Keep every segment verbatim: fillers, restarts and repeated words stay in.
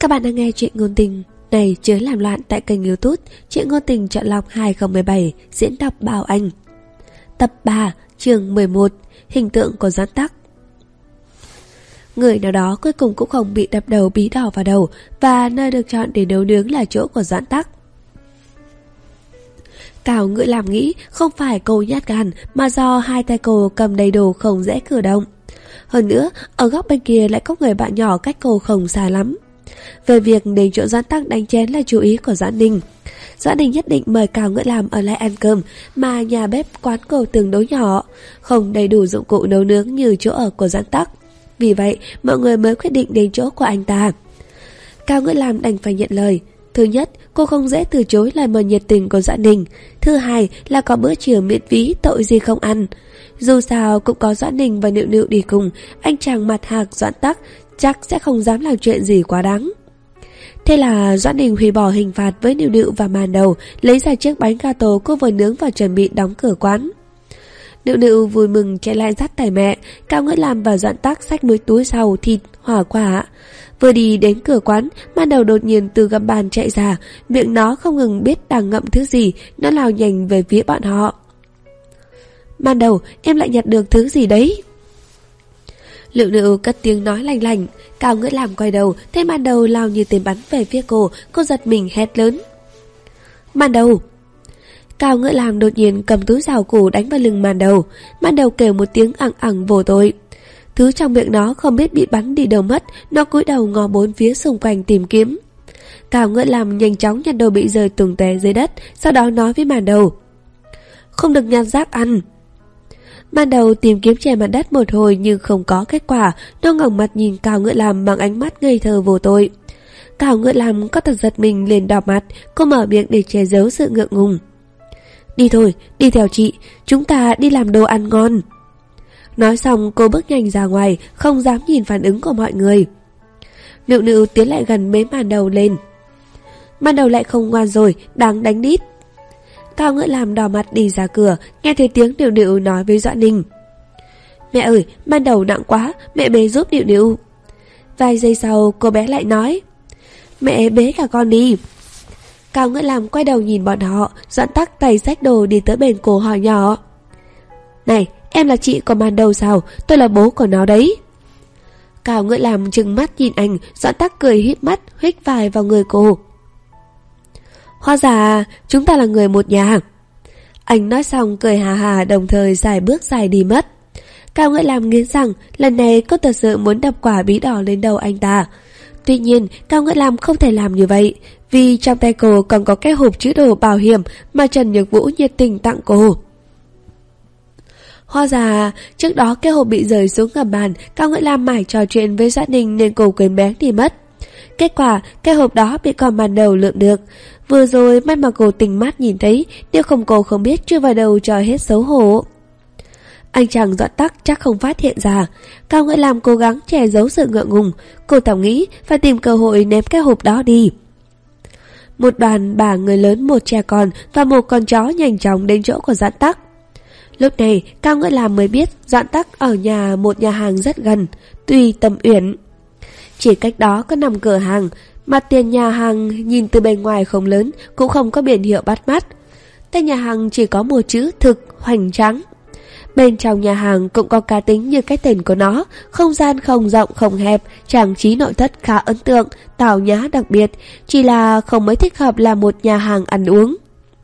Các bạn đang nghe chuyện ngôn tình này chứa làm loạn tại kênh YouTube Chuyện ngôn tình chọn lọc hai không một bảy, diễn đọc Bảo Anh. Tập ba, chương mười một, hình tượng của Doãn Tắc. Người nào đó cuối cùng cũng không bị đập đầu bí đỏ vào đầu, và nơi được chọn để nấu nướng là chỗ của Doãn Tắc. Cao Ngữ làm nghĩ không phải cô nhát gan, mà do hai tay cô cầm đầy đồ không dễ cử động. Hơn nữa, ở góc bên kia lại có người bạn nhỏ cách cô không xa lắm. Về việc đến chỗ Doãn Tắc đánh chén là chú ý của Doãn Ninh. Doãn Ninh nhất định mời Cao Ngữ làm ở lại ăn cơm, mà nhà bếp quán cô tương đối nhỏ, không đầy đủ dụng cụ nấu nướng như chỗ ở của Doãn Tắc. Vì vậy, mọi người mới quyết định đến chỗ của anh ta. Cao Ngữ làm đành phải nhận lời. Thứ nhất, cô không dễ từ chối lời mời nhiệt tình của Doãn Ninh. Thứ hai là có bữa trưa miễn phí, tội gì không ăn. Dù sao cũng có Doãn Ninh và Nịu Nịu đi cùng, anh chàng mặt hạc Doãn Tắc chắc sẽ không dám làm chuyện gì quá đáng. Thế là Doãn Ninh hủy bỏ hình phạt với Nịu Nịu và màn đầu, lấy ra chiếc bánh gato cô vừa nướng và chuẩn bị đóng cửa quán. Nịu Nịu vui mừng chạy lại dắt tay mẹ. Cao Ngữ làm và Doãn Tắc xách mấy túi rau, thịt, hoa quả. Vừa đi đến cửa quán, màn đầu đột nhiên từ gầm bàn chạy ra, miệng nó không ngừng biết đang ngậm thứ gì, nó lao nhanh về phía bọn họ. Màn đầu, em lại nhặt được thứ gì đấy? Nịu Nịu cất tiếng nói lành lành. Cao Ngữ làm quay đầu, thấy màn đầu lao như tên bắn về phía cô, cô giật mình hét lớn. Màn đầu! Cao Ngữ làm đột nhiên cầm túi rau củ đánh vào lưng màn đầu. Màn đầu kêu một tiếng ẳng ẳng vô tội. Thứ trong miệng nó không biết bị bắn đi đâu mất, nó cúi đầu ngó bốn phía xung quanh tìm kiếm. Cao Ngữ làm nhanh chóng nhặt đồ bị rơi tùng té dưới đất, sau đó nói với màn đầu. Không được nhặt rác ăn. Màn đầu tìm kiếm trên mặt đất một hồi nhưng không có kết quả, nó ngẩng mặt nhìn Cao Ngữ làm bằng ánh mắt ngây thơ vô tội. Cao Ngữ làm có thật giật mình liền đỏ mặt, cô mở miệng để che giấu sự ngượng ngùng. Đi thôi, đi theo chị, chúng ta đi làm đồ ăn ngon. Nói xong cô bước nhanh ra ngoài, không dám nhìn phản ứng của mọi người. Nịu Nịu tiến lại gần bế màn đầu lên. Màn đầu lại không ngoan rồi, đáng đánh đít. Cao Ngữ làm đỏ mặt đi ra cửa, nghe thấy tiếng Nịu Nịu nói với Doãn Ninh. Mẹ ơi, màn đầu nặng quá, mẹ bế giúp Nịu Nịu. Vài giây sau cô bé lại nói. Mẹ bế cả con đi. Cao Ngữ làm quay đầu nhìn bọn họ, Doãn Tắc tay xách đồ đi tới bên cô hỏi nhỏ. Này, em là chị của màn đầu sao? Tôi là bố của nó đấy. Cao Ngữ làm trừng mắt nhìn anh, Doãn Tắc cười híp mắt, huých vai vào người cô. Hóa ra, chúng ta là người một nhà. Anh nói xong cười hà hà, đồng thời dài bước dài đi mất. Cao Ngữ làm nghiến rằng lần này cô thật sự muốn đập quả bí đỏ lên đầu anh ta. Tuy nhiên, Cao Ngữ làm không thể làm như vậy, vì trong tay cô còn có cái hộp chứa đồ bảo hiểm mà Trần Nhược Vũ nhiệt tình tặng cô. Hóa ra, trước đó cái hộp bị rơi xuống gầm bàn, Cao Ngữ làm mải trò chuyện với Doãn Ninh nên cô quên bén đi mất. Kết quả, cái hộp đó bị con màn đầu lượm được. Vừa rồi may mà cô tỉnh mắt nhìn thấy, nếu không cô không biết chui vào đầu cho hết xấu hổ. Anh chàng Doãn Tắc chắc không phát hiện ra. Cao Ngữ làm cố gắng che giấu sự ngượng ngùng. Cô thầm nghĩ phải tìm cơ hội ném cái hộp đó đi. Một đoàn ba người lớn, một trẻ con và một con chó nhanh chóng đến chỗ của Doãn Tắc. Lúc này Cao Ngữ làm mới biết Doãn Tắc ở nhà một nhà hàng rất gần, Tuy Tâm Uyển. Chỉ cách đó có năm cửa hàng. Mặt tiền nhà hàng nhìn từ bên ngoài không lớn, cũng không có biển hiệu bắt mắt. Tên nhà hàng chỉ có một chữ thực hoành tráng. Bên trong nhà hàng cũng có cá tính như cái tên của nó, không gian không rộng không hẹp, trang trí nội thất khá ấn tượng, tào nhã đặc biệt, chỉ là không mấy thích hợp là một nhà hàng ăn uống.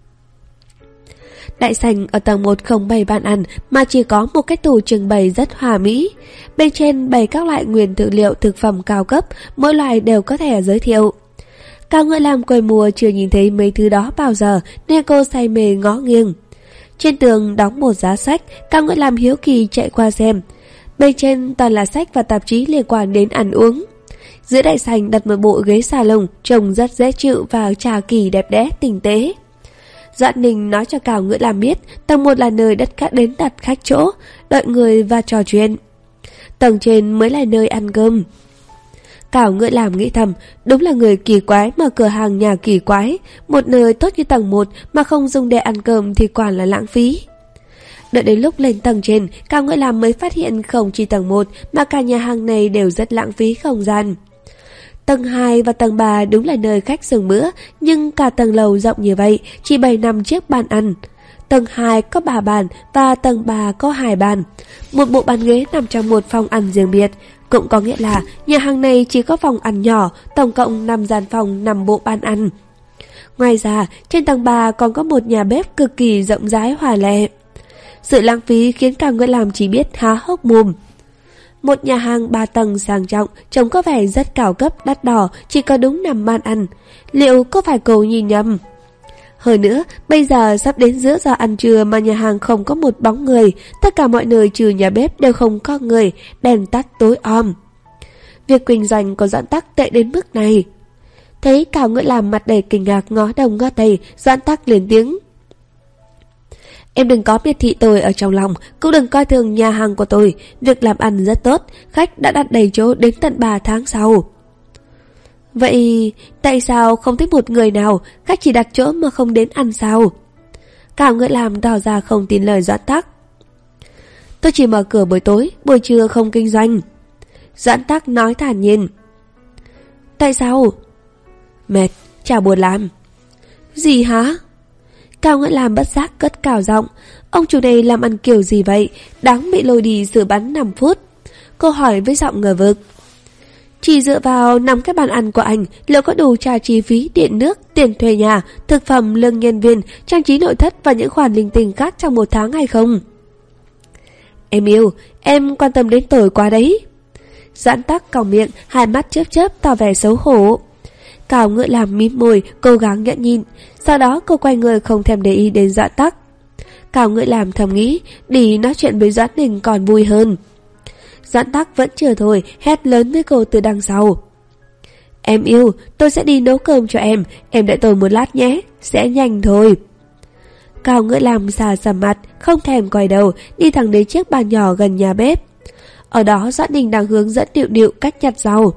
Đại sảnh ở tầng một không bày bàn ăn, mà chỉ có một cái tủ trưng bày rất hòa mỹ. Bên trên bày các loại nguyên phụ liệu thực phẩm cao cấp, mỗi loại đều có thể giới thiệu. Cao Ngữ làm quầy mùa chưa nhìn thấy mấy thứ đó bao giờ, nên cô say mê ngó nghiêng. Trên tường đóng một giá sách, Cao Ngữ làm hiếu kỳ chạy qua xem. Bên trên toàn là sách và tạp chí liên quan đến ăn uống. Giữa đại sảnh đặt một bộ ghế salon trông rất dễ chịu và trà kỳ đẹp đẽ tinh tế. Doãn Ninh nói cho Cao Ngữ làm biết tầng một là nơi đất khách đến đặt khách chỗ, đợi người và trò chuyện. Tầng trên mới là nơi ăn cơm. Cao Ngữ làm nghĩ thầm, đúng là người kỳ quái mở cửa hàng nhà kỳ quái, một nơi tốt như tầng một mà không dùng để ăn cơm thì quả là lãng phí. Đợi đến lúc lên tầng trên, Cao Ngữ làm mới phát hiện không chỉ tầng một mà cả nhà hàng này đều rất lãng phí không gian. Tầng hai và tầng ba đúng là nơi khách dừng bữa, nhưng cả tầng lầu rộng như vậy, chỉ bày năm chiếc bàn ăn. Tầng hai có ba bàn và tầng ba có hai bàn. Một bộ bàn ghế nằm trong một phòng ăn riêng biệt, cũng có nghĩa là nhà hàng này chỉ có phòng ăn nhỏ, tổng cộng năm gian phòng, năm bộ bàn ăn. Ngoài ra, trên tầng ba còn có một nhà bếp cực kỳ rộng rãi hòa lệ. Sự lãng phí khiến cả người làm chỉ biết há hốc mồm. Một nhà hàng ba tầng sang trọng, trông có vẻ rất cao cấp, đắt đỏ, chỉ có đúng năm bàn ăn. Liệu có phải cô nhìn nhầm? Hơn nữa, bây giờ sắp đến giữa giờ ăn trưa mà nhà hàng không có một bóng người, tất cả mọi nơi trừ nhà bếp đều không có người, đèn tắt tối om. Việc kinh doanh có Doãn Tắc tệ đến mức này. Thấy Cao Ngựa làm mặt đầy kinh ngạc ngó đông ngó tây, Doãn Tắc lên tiếng. Em đừng có miệt thị tôi ở trong lòng, cũng đừng coi thường nhà hàng của tôi, việc làm ăn rất tốt, khách đã đặt đầy chỗ đến tận ba tháng sau. Vậy tại sao không thấy một người nào, khách chỉ đặt chỗ mà không đến ăn sao? Cao Ngựa làm tỏ ra không tin lời Doãn Tắc. Tôi chỉ mở cửa buổi tối, buổi trưa không kinh doanh. Doãn Tắc nói thản nhiên. Tại sao? Mệt, chả buồn làm. Gì hả? Cao Ngựa làm bất giác cất cao giọng. Ông chủ này làm ăn kiểu gì vậy, đáng bị lôi đi xử bắn năm phút. Cô hỏi với giọng ngờ vực. Chỉ dựa vào năm cái bàn ăn của anh, liệu có đủ trả chi phí điện nước, tiền thuê nhà, thực phẩm, lương nhân viên, trang trí nội thất và những khoản linh tinh khác trong một tháng hay không? Em yêu, em quan tâm đến tôi quá đấy. Doãn Tắc còng miệng, hai mắt chớp chớp tỏ vẻ xấu hổ. Cao Ngựa làm mím môi, cố gắng nhẫn nhịn. Sau đó cô quay người không thèm để ý đến Doãn Tắc. Cao Ngựa làm thầm nghĩ, đi nói chuyện với Doãn Đình còn vui hơn. Doãn Tắc vẫn chưa thôi, hét lớn với cô từ đằng sau. Em yêu, tôi sẽ đi nấu cơm cho em, em đợi tôi một lát nhé, sẽ nhanh thôi. Cao Ngựa làm xà xầm mặt, không thèm quay đầu, đi thẳng đến chiếc bàn nhỏ gần nhà bếp. Ở đó Doãn Đình đang hướng dẫn Điệu Điệu cách nhặt rau.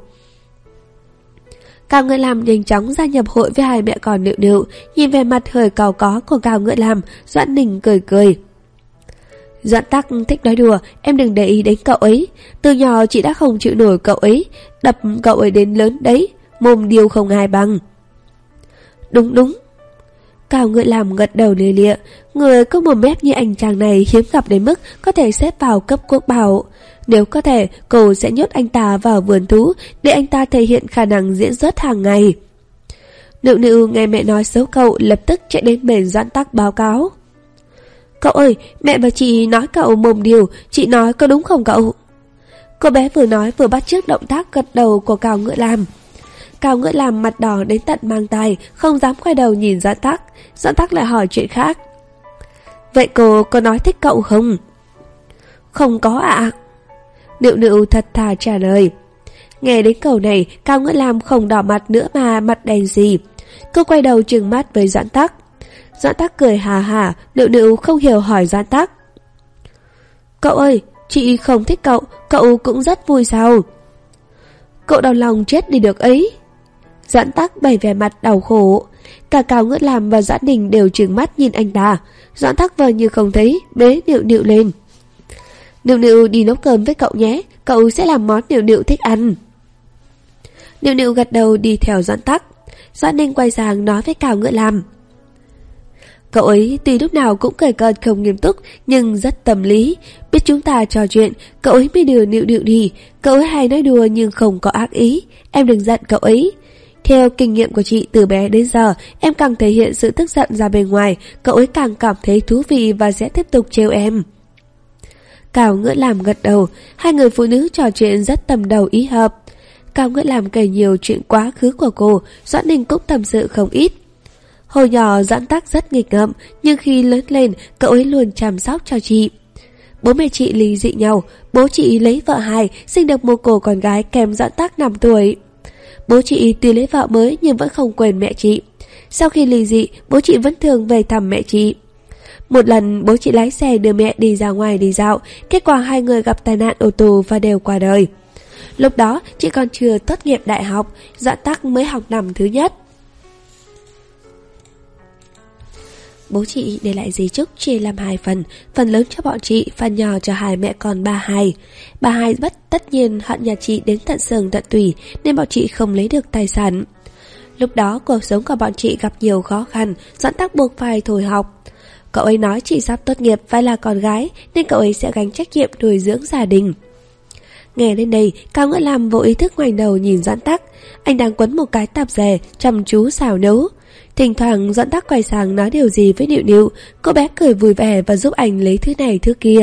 Cao Ngựa làm nhanh chóng gia nhập hội với hai mẹ con Điệu Điệu, nhìn về mặt hơi cau có của Cao Ngựa làm, Doãn Đình cười cười. Doãn Tắc thích nói đùa, em đừng để ý đến cậu ấy. Từ nhỏ chị đã không chịu nổi cậu ấy, đập cậu ấy đến lớn đấy, mồm điều không ai bằng. Đúng đúng. Cao Ngựa làm gật đầu lìa lịa, người có mồm mép như anh chàng này hiếm gặp đến mức có thể xếp vào cấp quốc bảo. Nếu có thể, cô sẽ nhốt anh ta vào vườn thú để anh ta thể hiện khả năng diễn xuất hàng ngày. Nựu Nựu nghe mẹ nói xấu cậu, lập tức chạy đến bên Doãn Tắc báo cáo. Cậu ơi, mẹ và chị nói cậu mồm điều, chị nói có đúng không cậu? Cô bé vừa nói vừa bắt chước động tác gật đầu của Cao Ngựa làm. Cao Ngựa làm mặt đỏ đến tận mang tai, không dám quay đầu nhìn Doãn Tắc. Doãn Tắc lại hỏi chuyện khác. Vậy cô có nói thích cậu không? Không có ạ. À? Nựu Nựu thật thà trả lời. Nghe đến câu này, Cao Ngựa làm không đỏ mặt nữa mà mặt đen gì. Cô quay đầu trừng mắt với Doãn Tắc. Doãn Tắc cười hà hà, Nựu Nựu không hiểu hỏi Doãn Tắc. Cậu ơi, chị không thích cậu, cậu cũng rất vui sao? Cậu đau lòng chết đi được ấy. Doãn Tắc bày vẻ mặt đau khổ. Cả Cao Ngựa làm và Doãn Đình đều trừng mắt nhìn anh ta. Doãn Tắc vờ như không thấy, bế Nựu Nựu lên. Nựu Nựu đi nấu cơm với cậu nhé, cậu sẽ làm món Nựu Nựu thích ăn. Nựu Nựu gật đầu đi theo Doãn Tắc. Doãn Đình quay sang nói với Cao Ngựa làm. Cậu ấy tuy lúc nào cũng cười cợt không nghiêm túc, nhưng rất tâm lý. Biết chúng ta trò chuyện, cậu ấy mới đưa Nựu Nựu đi. Cậu ấy hay nói đùa nhưng không có ác ý. Em đừng giận cậu ấy. Theo kinh nghiệm của chị từ bé đến giờ, em càng thể hiện sự tức giận ra bên ngoài, cậu ấy càng cảm thấy thú vị và sẽ tiếp tục trêu em. Cao Ngựa làm gật đầu, hai người phụ nữ trò chuyện rất tầm đầu ý hợp. Cao Ngựa làm kể nhiều chuyện quá khứ của cô, Doãn Đình cũng tâm sự không ít. Hồi nhỏ Doãn Tắc rất nghịch ngợm, nhưng khi lớn lên, cậu ấy luôn chăm sóc cho chị. Bố mẹ chị ly dị nhau, bố chị lấy vợ hai, sinh được một cô con gái kém Doãn Tắc năm tuổi. Bố chị tuy lấy vợ mới nhưng vẫn không quên mẹ chị. Sau khi ly dị, bố chị vẫn thường về thăm mẹ chị. Một lần bố chị lái xe đưa mẹ đi ra ngoài đi dạo, kết quả hai người gặp tai nạn ô tô và đều qua đời. Lúc đó chị còn chưa tốt nghiệp đại học, Doãn Tắc mới học năm thứ nhất. bố chị để lại di chúc chia làm hai phần, phần lớn cho bọn chị, phần nhỏ cho hai mẹ con ba Hai. Bà Hai bất tất nhiên hận nhà chị đến tận xương tận tủy, nên bọn chị không lấy được tài sản. Lúc đó cuộc sống của bọn chị gặp nhiều khó khăn, Doãn Tắc buộc phải thôi học. Cậu ấy nói chị sắp tốt nghiệp phải là con gái, nên cậu ấy sẽ gánh trách nhiệm nuôi dưỡng gia đình. Nghe đến đây, Cao Ngữ Lam vô ý thức ngoảnh đầu nhìn Doãn Tắc. Anh đang quấn một cái tạp dề, chăm chú xào nấu. Thỉnh thoảng Doãn Tắc quay sang nói điều gì với Nịu Nịu, cô bé cười vui vẻ và giúp anh lấy thứ này thứ kia.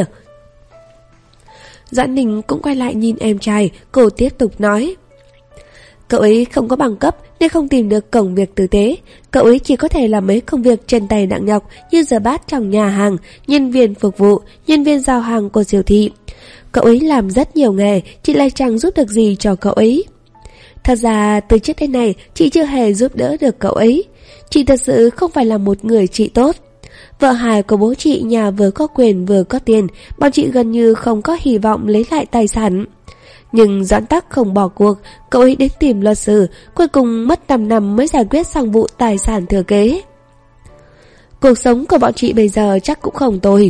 Doãn Ninh cũng quay lại nhìn em trai, cô tiếp tục nói. Cậu ấy không có bằng cấp nên không tìm được công việc tử tế. Cậu ấy chỉ có thể làm mấy công việc chân tay nặng nhọc như rửa bát trong nhà hàng, nhân viên phục vụ, nhân viên giao hàng của siêu thị. Cậu ấy làm rất nhiều nghề, chị lại chẳng giúp được gì cho cậu ấy. Thật ra từ trước đến nay chị chưa hề giúp đỡ được cậu ấy. Chị thật sự không phải là một người chị tốt. Vợ Hải của bố chị nhà vừa có quyền vừa có tiền, bọn chị gần như không có hy vọng lấy lại tài sản. Nhưng Doãn Tắc không bỏ cuộc, cậu ấy đến tìm luật sư, cuối cùng mất năm năm mới giải quyết xong vụ tài sản thừa kế. Cuộc sống của bọn chị bây giờ chắc cũng không tồi.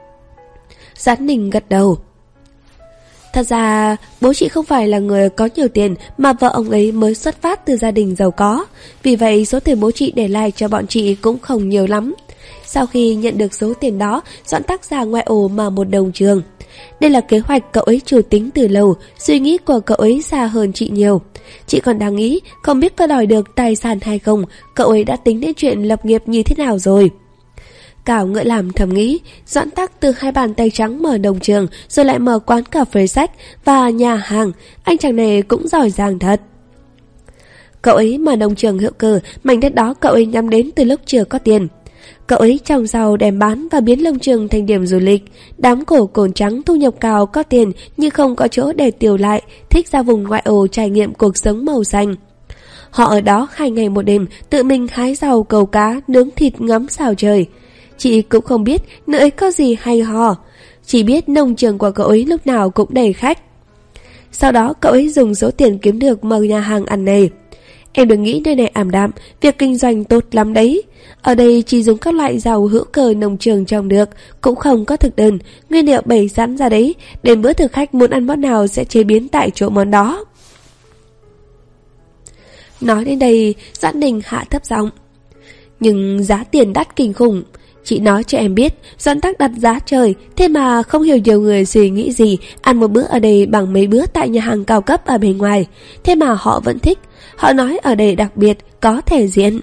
Doãn Ninh gật đầu. Thật ra bố chị không phải là người có nhiều tiền, mà vợ ông ấy mới xuất phát từ gia đình giàu có. Vì vậy số tiền bố chị để lại cho bọn chị cũng không nhiều lắm. Sau khi nhận được số tiền đó, Doãn Tắc ra ngoại ổ mở một đồng trường. Đây là kế hoạch cậu ấy chủ tính từ lâu, suy nghĩ của cậu ấy xa hơn chị nhiều. Chị còn đang nghĩ không biết có đòi được tài sản hay không, cậu ấy đã tính đến chuyện lập nghiệp như thế nào rồi. Cao Ngữ Lam thầm nghĩ, Doãn Tắc từ hai bàn tay trắng mở đồng trường, rồi lại mở quán cà phê sách và nhà hàng, anh chàng này cũng giỏi giang thật. Cậu ấy mở đồng trường hữu cơ, mảnh đất đó cậu ấy nhắm đến từ lúc chưa có tiền. Cậu ấy trồng rau đem bán và biến nông trường thành điểm du lịch. Đám cổ cồn trắng thu nhập cao có tiền nhưng không có chỗ để tiêu lại, thích ra vùng ngoại ô trải nghiệm cuộc sống màu xanh. Họ ở đó hai ngày một đêm, tự mình hái rau câu cá, nướng thịt ngắm sao trời. Chị cũng không biết nơi ấy có gì hay ho, chỉ biết nông trường của cậu ấy lúc nào cũng đầy khách. Sau đó cậu ấy dùng số tiền kiếm được mở nhà hàng ăn này. Em đừng nghĩ nơi này ảm đạm, việc kinh doanh tốt lắm đấy. Ở đây chỉ dùng các loại rau hữu cơ nông trường trồng được, cũng không có thực đơn, nguyên liệu bày sẵn ra đấy, đến bữa thực khách muốn ăn món nào sẽ chế biến tại chỗ món đó. Nói đến đây, Doãn Ninh hạ thấp giọng. Nhưng giá tiền đắt kinh khủng. Chị nói cho em biết, Doãn Tắc đặt giá trời, thế mà không hiểu nhiều người suy nghĩ gì, ăn một bữa ở đây bằng mấy bữa tại nhà hàng cao cấp ở bên ngoài. Thế mà họ vẫn thích, họ nói ở đây đặc biệt, có thể diện.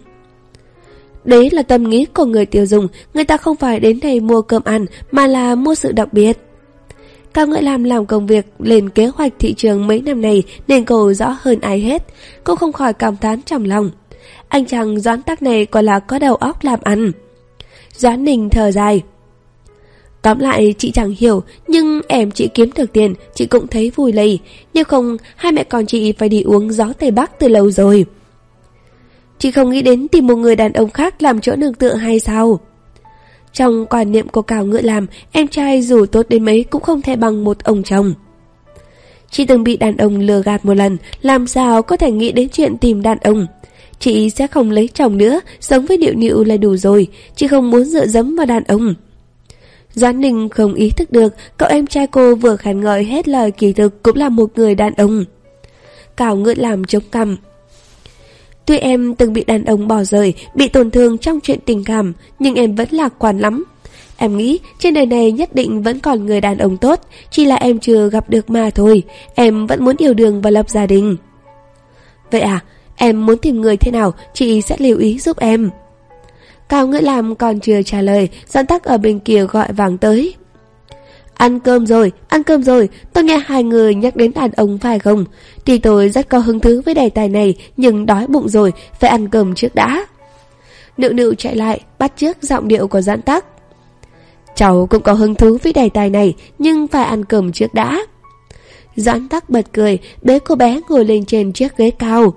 Đấy là tâm nghĩ của người tiêu dùng, người ta không phải đến đây mua cơm ăn, mà là mua sự đặc biệt. Cao Ngữ Lam làm công việc lên kế hoạch thị trường mấy năm này nên cô rõ hơn ai hết. Cô không khỏi cảm thán trong lòng. Anh chàng Doãn Tắc này còn là có đầu óc làm ăn. Doãn Ninh thở dài. Tóm lại chị chẳng hiểu, nhưng em chị kiếm được tiền, chị cũng thấy vui lây. Nếu không, hai mẹ con chị phải đi uống gió Tây Bắc từ lâu rồi. Chị không nghĩ đến tìm một người đàn ông khác làm chỗ nương tựa hay sao? Trong quan niệm của Cao Ngữ Lam, em trai dù tốt đến mấy cũng không thể bằng một ông chồng. Chị từng bị đàn ông lừa gạt một lần, làm sao có thể nghĩ đến chuyện tìm đàn ông. Chị sẽ không lấy chồng nữa, sống với Nịu Nịu là đủ rồi, chị không muốn dựa dẫm vào đàn ông. Doãn Ninh không ý thức được cậu em trai cô vừa khen ngợi hết lời kỳ thực cũng là một người đàn ông. Cao Ngữ Lam chống cằm. Tuy em từng bị đàn ông bỏ rơi, bị tổn thương trong chuyện tình cảm, nhưng em vẫn lạc quan lắm. Em nghĩ trên đời này nhất định vẫn còn người đàn ông tốt, chỉ là em chưa gặp được mà thôi. Em vẫn muốn yêu đương và lập gia đình. Vậy à, em muốn tìm người thế nào, chị sẽ lưu ý giúp em. Cao Ngữ Lam còn chưa trả lời, Doãn Tắc ở bên kia gọi vàng tới. Ăn cơm rồi, ăn cơm rồi, tôi nghe hai người nhắc đến đàn ông phải không? Thì tôi rất có hứng thú với đề tài này, nhưng đói bụng rồi, phải ăn cơm trước đã. Nịu Nịu chạy lại, bắt chước giọng điệu của Doãn Tắc. Cháu cũng có hứng thú với đề tài này, nhưng phải ăn cơm trước đã. Doãn Tắc bật cười, bế cô bé ngồi lên trên chiếc ghế cao.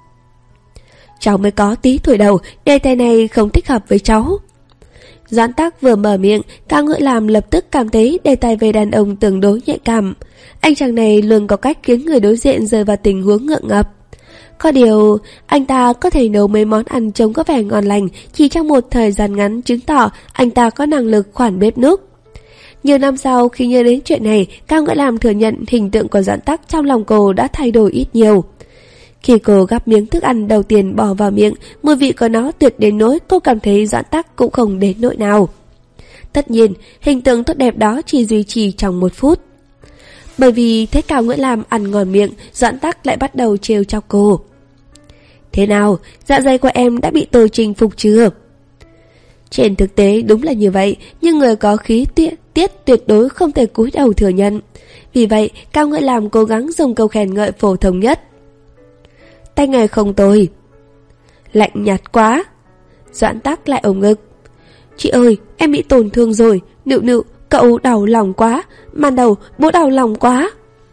Cháu mới có tí tuổi đầu, đề tài này không thích hợp với cháu. Doãn Tắc vừa mở miệng, Cao Ngữ Lam lập tức cảm thấy đề tài về đàn ông tương đối nhạy cảm. Anh chàng này luôn có cách khiến người đối diện rơi vào tình huống ngượng ngập. Có điều, anh ta có thể nấu mấy món ăn trông có vẻ ngon lành, chỉ trong một thời gian ngắn chứng tỏ anh ta có năng lực khoản bếp núc. Nhiều năm sau, khi nhớ đến chuyện này, Cao Ngưỡng Lam thừa nhận hình tượng của Doãn Tắc trong lòng cô đã thay đổi ít nhiều. Khi cô gắp miếng thức ăn đầu tiên bỏ vào miệng, mùi vị của nó tuyệt đến nỗi cô cảm thấy Doãn Tắc cũng không đến nỗi nào. Tất nhiên, hình tượng tốt đẹp đó chỉ duy trì trong một phút. Bởi vì thấy Cao Ngưỡng Lam ăn ngon miệng, Doãn Tắc lại bắt đầu trêu chọc cô. Thế nào, dạ dày của em đã bị tôi chinh phục chưa? Trên thực tế đúng là như vậy, nhưng người có khí tiết, tiết tuyệt đối không thể cúi đầu thừa nhận. Vì vậy, Cao Ngưỡng Lam cố gắng dùng câu khen ngợi phổ thông nhất. Tay nghề không tồi. Lạnh nhạt quá. Doãn Tắc lại ôm ngực. Chị ơi, em bị tổn thương rồi. Nựu nựu, cậu đau lòng quá. Màn đầu, bố đau lòng quá.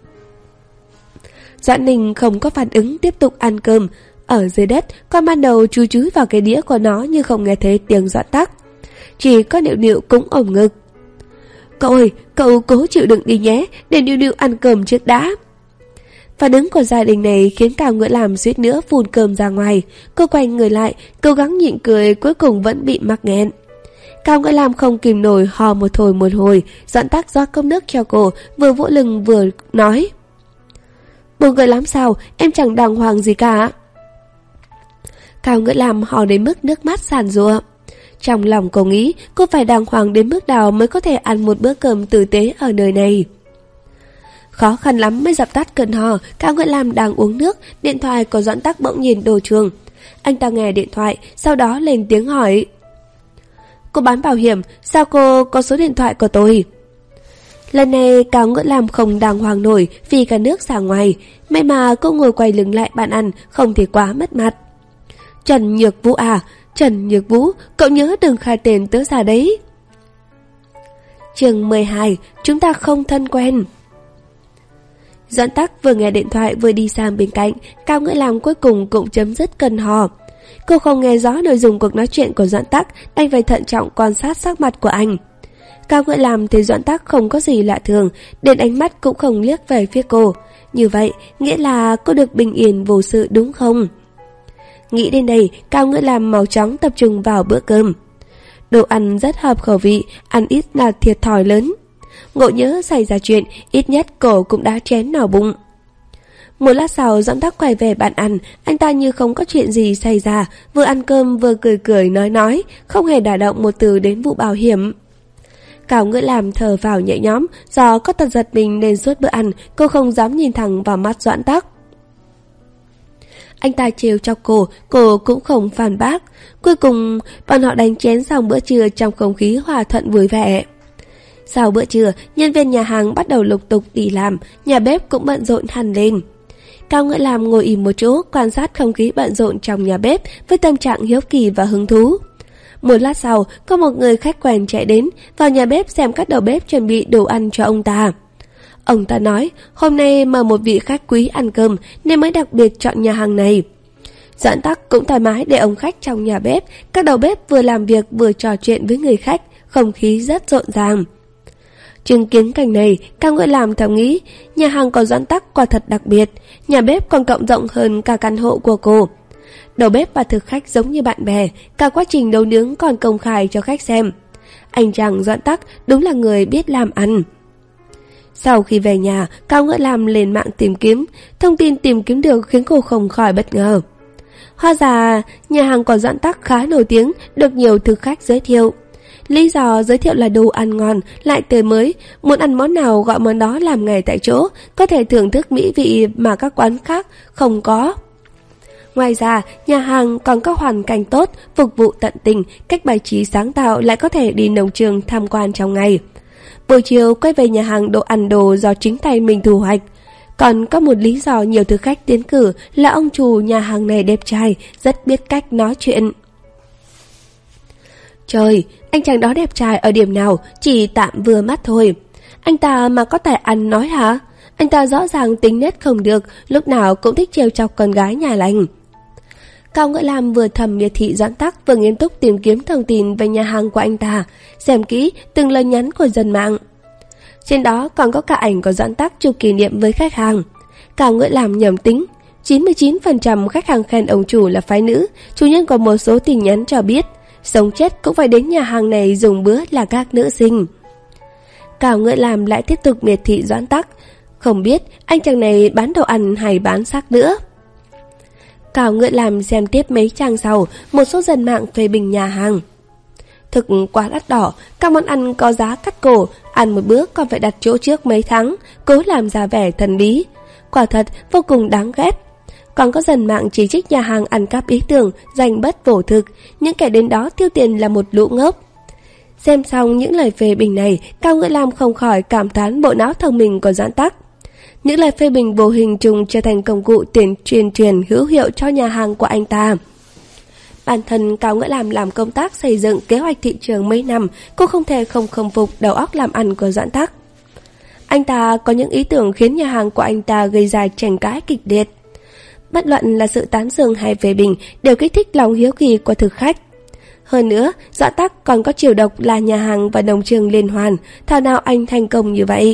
Doãn Ninh không có phản ứng, tiếp tục ăn cơm. Ở dưới đất, con ban đầu chú chúi vào cái đĩa của nó nhưng không nghe thấy tiếng Doãn Tắc. Chỉ có Nựu Nựu cũng ôm ngực. Cậu ơi, cậu cố chịu đựng đi nhé, để Nựu Nựu ăn cơm trước đã. Phản ứng của gia đình này khiến Cao Ngưỡng Lam suýt nữa phun cơm ra ngoài. Cô quay người lại, cố gắng nhịn cười, cuối cùng vẫn bị mắc nghẹn. Cao Ngưỡng Lam không kìm nổi, hò một hồi một hồi. Doãn Tắc rót cốc nước cho cô, vừa vỗ lưng vừa nói. Buồn cười lắm sao, em chẳng đàng hoàng gì cả. Cao Ngưỡng Lam hò đến mức nước mắt giàn giụa. Trong lòng cô nghĩ cô phải đàng hoàng đến mức nào mới có thể ăn một bữa cơm tử tế ở nơi này. Khó khăn lắm mới dập tắt cơn hò. Cao Ngưỡng Lam đang uống nước, điện thoại của Doãn Tắc bỗng nhìn đổ chuông. Anh ta nghe điện thoại, sau đó lên tiếng hỏi. Cô bán bảo hiểm, sao cô có số điện thoại của tôi? Lần này Cao Ngưỡng Lam không đàng hoàng nổi vì cả nước ra ngoài. May mà cô ngồi quay lưng lại bàn ăn, không thì quá mất mặt. Trần Nhược Vũ à, Trần Nhược Vũ, cậu nhớ đừng khai tên tớ ra đấy. Chương mười hai, chúng ta không thân quen. Doãn Tắc vừa nghe điện thoại vừa đi sang bên cạnh. Cao Ngưỡng Lam cuối cùng cũng chấm dứt cơn hò. Cô không nghe rõ nội dung cuộc nói chuyện của Doãn Tắc, đành phải thận trọng quan sát sắc mặt của anh. Cao Ngưỡng Lam thấy Doãn Tắc không có gì lạ thường, đến ánh mắt cũng không liếc về phía cô. Như vậy nghĩa là cô được bình yên vô sự đúng không? Nghĩ đến đây, Cao Ngưỡng Lam mau chóng tập trung vào bữa cơm. Đồ ăn rất hợp khẩu vị, ăn ít là thiệt thòi lớn. Ngộ nhớ xảy ra chuyện, ít nhất cổ cũng đã chén nỏ bụng. Một lát sau, Doãn Tắc quay về bàn ăn, anh ta như không có chuyện gì xảy ra, vừa ăn cơm vừa cười cười nói nói, không hề đả động một từ đến vụ bảo hiểm. Cao Ngưỡng Lam thở vào nhẹ nhõm, do có tật giật mình nên suốt bữa ăn, cô không dám nhìn thẳng vào mắt Doãn Tắc. Anh ta trêu chọc cô, cô cũng không phản bác. Cuối cùng, bọn họ đánh chén xong bữa trưa trong không khí hòa thuận vui vẻ. Sau bữa trưa, nhân viên nhà hàng bắt đầu lục tục đi làm, nhà bếp cũng bận rộn hẳn lên. Cao Ngưỡng Lam ngồi im một chỗ, quan sát không khí bận rộn trong nhà bếp với tâm trạng hiếu kỳ và hứng thú. Một lát sau, có một người khách quen chạy đến, vào nhà bếp xem các đầu bếp chuẩn bị đồ ăn cho ông ta. Ông ta nói, hôm nay mời một vị khách quý ăn cơm nên mới đặc biệt chọn nhà hàng này. Doãn Tắc cũng thoải mái để ông khách trong nhà bếp, các đầu bếp vừa làm việc vừa trò chuyện với người khách, không khí rất rộn ràng. Chứng kiến cảnh này, Cao Ngưỡng Lam thầm nghĩ, nhà hàng của Doãn Tắc quả thật đặc biệt, nhà bếp còn cộng rộng hơn cả căn hộ của cô. Đầu bếp và thực khách giống như bạn bè, cả quá trình nấu nướng còn công khai cho khách xem. Anh chàng Doãn Tắc đúng là người biết làm ăn. Sau khi về nhà, Cao Ngưỡng Lam lên mạng tìm kiếm, thông tin tìm kiếm được khiến cô không khỏi bất ngờ. Hóa ra, nhà hàng của Doãn Tắc khá nổi tiếng, được nhiều thực khách giới thiệu. Lý do giới thiệu là đồ ăn ngon, lại tươi mới, muốn ăn món nào gọi món đó làm ngay tại chỗ, có thể thưởng thức mỹ vị mà các quán khác không có. Ngoài ra, nhà hàng còn có hoàn cảnh tốt, phục vụ tận tình, cách bài trí sáng tạo, lại có thể đi nông trường tham quan trong ngày. Buổi chiều quay về nhà hàng đồ ăn đồ do chính tay mình thu hoạch. Còn có một lý do nhiều thực khách tiến cử là ông chủ nhà hàng này đẹp trai, rất biết cách nói chuyện. Trời, anh chàng đó đẹp trai ở điểm nào, chỉ tạm vừa mắt thôi. Anh ta mà có tài ăn nói hả? Anh ta rõ ràng tính nết không được, lúc nào cũng thích trêu chọc con gái nhà lành. Cao Ngưỡng Lam vừa thầm miệt thị Doãn Tắc vừa nghiêm túc tìm kiếm thông tin về nhà hàng của anh ta, xem kỹ từng lời nhắn của dân mạng. Trên đó còn có cả ảnh của Doãn Tắc chụp kỷ niệm với khách hàng. Cao Ngưỡng Lam nhầm tính, chín mươi chín phần trăm khách hàng khen ông chủ là phái nữ. Chủ nhân có một số tin nhắn cho biết sống chết cũng phải đến nhà hàng này dùng bữa là các nữ sinh. Cao Ngựa Lam lại tiếp tục miệt thị Doãn Tắc. Không biết anh chàng này bán đồ ăn hay bán xác nữa. Cao Ngựa Lam xem tiếp mấy trang sau, một số dân mạng phê bình nhà hàng. Thực quá đắt đỏ, các món ăn có giá cắt cổ, ăn một bữa còn phải đặt chỗ trước mấy tháng, cố làm ra vẻ thần bí. Quả thật vô cùng đáng ghét. Còn có dân mạng chỉ trích nhà hàng ăn cắp ý tưởng, danh bất vô thực, những kẻ đến đó tiêu tiền là một lũ ngốc. Xem xong những lời phê bình này, Cao Ngựa Lam không khỏi cảm thán bộ não thông minh của Doãn Tắc. Những lời phê bình vô hình trùng trở thành công cụ tiền truyền truyền hữu hiệu cho nhà hàng của anh ta. Bản thân Cao Ngựa Lam làm công tác xây dựng kế hoạch thị trường mấy năm, cô không thể không khâm phục đầu óc làm ăn của Doãn Tắc. Anh ta có những ý tưởng khiến nhà hàng của anh ta gây ra tranh cãi kịch liệt. Bất luận là sự tán dương hay phê bình đều kích thích lòng hiếu kỳ của thực khách. Hơn nữa, Doãn Tắc còn có chiều độc là nhà hàng và đồng trường liên hoàn, thảo nào anh thành công như vậy.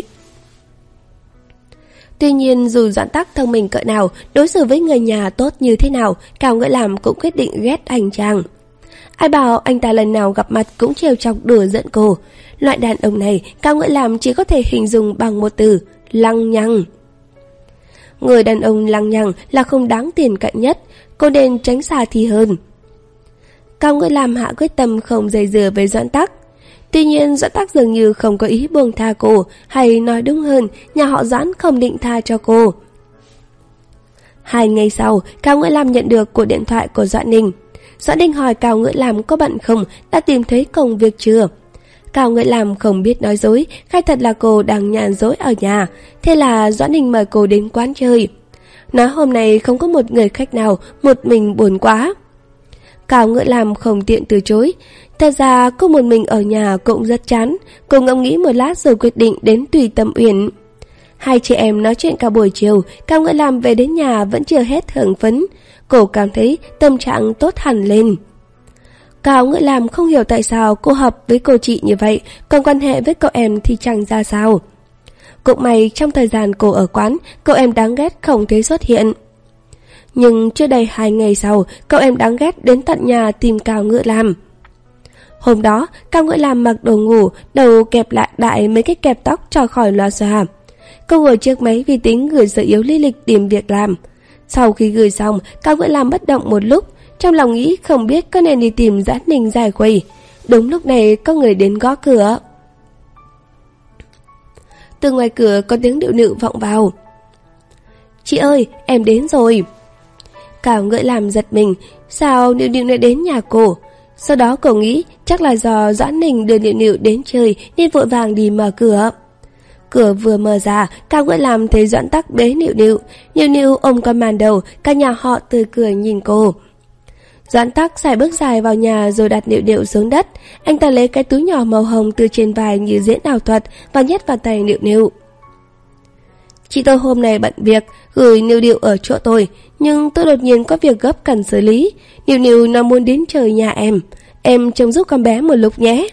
Tuy nhiên dù Doãn Tắc thông minh cỡ nào, đối xử với người nhà tốt như thế nào, Cao Ngựa Lam cũng quyết định ghét anh chàng. Ai bảo anh ta lần nào gặp mặt cũng trêu chọc đùa giận cô. Loại đàn ông này Cao Ngựa Lam chỉ có thể hình dung bằng một từ: lăng nhăng. Người đàn ông lăng nhăng là không đáng tiền cạnh nhất, cô nên tránh xa thì hơn. Cao Ngựa Lam hạ quyết tâm không dây dưa với Doãn Tắc. Tuy nhiên Doãn Tắc dường như không có ý buông tha cô, hay nói đúng hơn, nhà họ Doãn không định tha cho cô. Hai ngày sau, Cao Ngựa Lam nhận được cuộc điện thoại của Doãn Ninh. Doãn Ninh hỏi Cao Ngựa Lam có bận không, đã tìm thấy công việc chưa. Cao Ngựa Lam không biết nói dối, khai thật là cô đang nhàn rỗi ở nhà. Thế là Doãn Ninh mời cô đến quán chơi. Nói hôm nay không có một người khách nào, một mình buồn quá. Cao Ngựa Lam không tiện từ chối. Thật ra cô một mình ở nhà cũng rất chán. Cô ngẫm nghĩ một lát rồi quyết định đến Tùy Tâm Uyển. Hai chị em nói chuyện cả buổi chiều. Cao Ngựa Lam về đến nhà vẫn chưa hết hưởng phấn. Cô cảm thấy tâm trạng tốt hẳn lên. Cao Ngựa Lam không hiểu tại sao cô hợp với cô chị như vậy, còn quan hệ với cậu em thì chẳng ra sao. Cũng may trong thời gian cô ở quán, cậu em đáng ghét không thấy xuất hiện. Nhưng chưa đầy hai ngày sau, cậu em đáng ghét đến tận nhà tìm Cao Ngựa Lam. Hôm đó, Cao Ngựa Lam mặc đồ ngủ, đầu kẹp lại đại mấy cái kẹp tóc cho khỏi loa xòa. Cô ngồi trước máy vi tính gửi sở yếu lý lịch tìm việc làm. Sau khi gửi xong, Cao Ngựa Lam bất động một lúc, trong lòng nghĩ không biết có nên đi tìm Doãn Ninh giải khuây. Đúng lúc này có người đến gõ cửa. Từ ngoài cửa có tiếng điệu nự vọng vào. Chị ơi, em đến rồi. Cao Ngựa Lam giật mình, sao Nịu Nịu lại đến nhà cô? Sau đó cô nghĩ chắc là do Doãn Ninh đưa Nịu Nịu đến chơi nên vội vàng đi mở cửa. Cửa vừa mở ra, Cao Ngựa Lam thấy Doãn Tắc bế Nịu Nịu. Nịu Nịu ôm con màn đầu, cả nhà họ tươi cười nhìn cô. Doãn Tắc xài bước dài vào nhà rồi đặt Nịu Nịu xuống đất. Anh ta lấy cái túi nhỏ màu hồng từ trên vai như diễn ảo thuật và nhét vào tay Nịu Nịu. Chị tôi hôm nay bận việc, gửi Nịu Nịu ở chỗ tôi, nhưng tôi đột nhiên có việc gấp cần xử lý. Nịu Nịu nó muốn đến chơi nhà em, em trông giúp con bé một lúc nhé.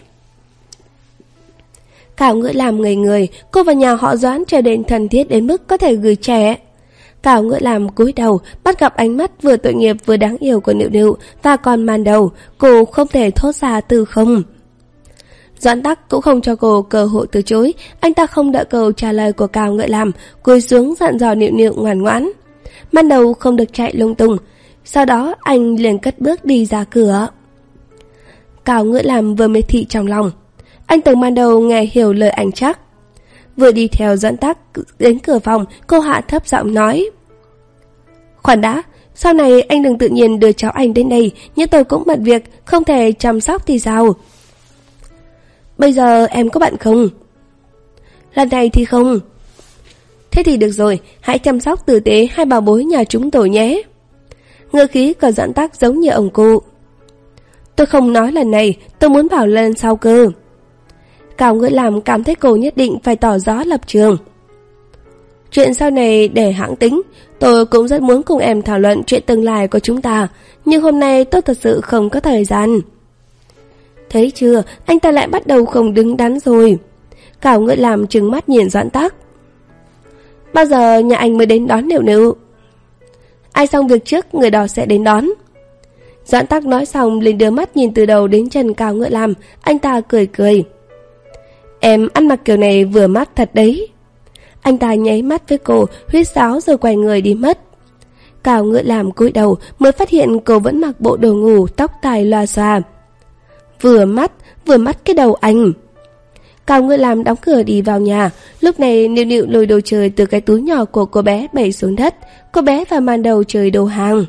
Cao Ngựa Lam ngây người, cô và nhà họ Doãn trở nên thân thiết đến mức có thể gửi trẻ. Cao Ngựa Lam cúi đầu, bắt gặp ánh mắt vừa tội nghiệp vừa đáng yêu của Nịu Nịu và còn màn đầu, cô không thể thốt ra từ không. Doãn Tắc cũng không cho cô cơ hội từ chối, anh ta không đợi câu trả lời của Cao Ngựa Lam, cúi xuống dặn dò Nịu Nịu ngoan ngoãn. Màn đầu không được chạy lung tung, sau đó anh liền cất bước đi ra cửa. Cao Ngựa Lam vừa miệt thị trong lòng. Anh tưởng màn đầu nghe hiểu lời anh chắc. Vừa đi theo Doãn Tắc đến cửa phòng, cô hạ thấp giọng nói: Khoan đã, sau này anh đừng tự nhiên đưa cháu anh đến đây, nhưng tôi cũng bận việc, không thể chăm sóc thì sao? Bây giờ em có bận không? Lần này thì không. Thế thì được rồi, hãy chăm sóc tử tế hai bảo bối nhà chúng tôi nhé. Ngữ khí của Doãn Tắc giống như ông cụ. Tôi không nói lần này, tôi muốn bảo lần sau cơ. Cao Ngựa Lam cảm thấy cô nhất định phải tỏ rõ lập trường. Chuyện sau này để hãng tính, tôi cũng rất muốn cùng em thảo luận chuyện tương lai của chúng ta, nhưng hôm nay tôi thật sự không có thời gian. Thấy chưa, anh ta lại bắt đầu không đứng đắn rồi. Cao Ngựa Lam trừng mắt nhìn Doãn Tắc. Bao giờ nhà anh mới đến đón Nịu Nịu? ai xong việc trước người đó sẽ đến đón. Doãn Tắc nói xong liền đưa mắt nhìn từ đầu đến chân Cao Ngựa Lam. Anh ta cười cười. Em ăn mặc kiểu này vừa mắt thật đấy. Anh ta nháy mắt với cô, huýt sáo rồi quay người đi mất. Cao Ngựa Lam cúi đầu mới phát hiện cô vẫn mặc bộ đồ ngủ, tóc tai loa xoa. Vừa mắt, vừa mắt cái đầu anh. Cao Ngựa Lam đóng cửa đi vào nhà. Lúc này Nịu Nịu lôi đồ chơi từ cái túi nhỏ của cô bé bày xuống đất. Cô bé và Man Đầu chơi đồ hàng.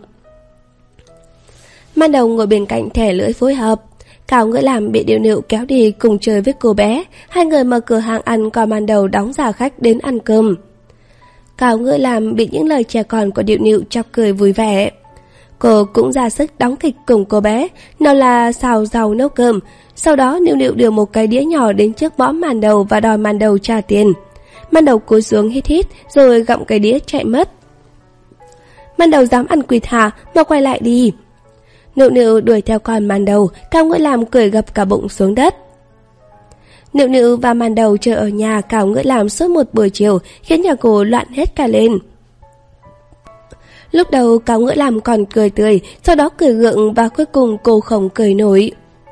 Man Đầu ngồi bên cạnh thẻ lưỡi phối hợp. Cao Ngựa Lam bị Nịu Nịu kéo đi cùng chơi với cô bé. Hai người mở cửa hàng ăn, còn Man Đầu đóng giả khách đến ăn cơm. Cao Ngựa Lam bị những lời trẻ con của Nịu Nịu chọc cười vui vẻ. Cô cũng ra sức đóng kịch cùng cô bé. Nó là xào rau nấu cơm. Sau đó Nịu Nịu đưa một cái đĩa nhỏ đến trước mõm Man Đầu và đòi Man Đầu trả tiền. Man Đầu cúi xuống hít hít rồi gặm cái đĩa chạy mất. Man Đầu dám ăn quỵt hả, mà quay lại đi. Nịu Nịu đuổi theo con Man Đầu. Cao Ngựa Lam cười gập cả bụng xuống đất. Nịu Nịu và Man Đầu chơi ở nhà Cao Ngựa Lam suốt một buổi chiều, khiến nhà cô loạn hết cả lên. Lúc đầu Cao Ngựa Lam còn cười tươi, sau đó cười gượng và cuối cùng cô không cười nổi.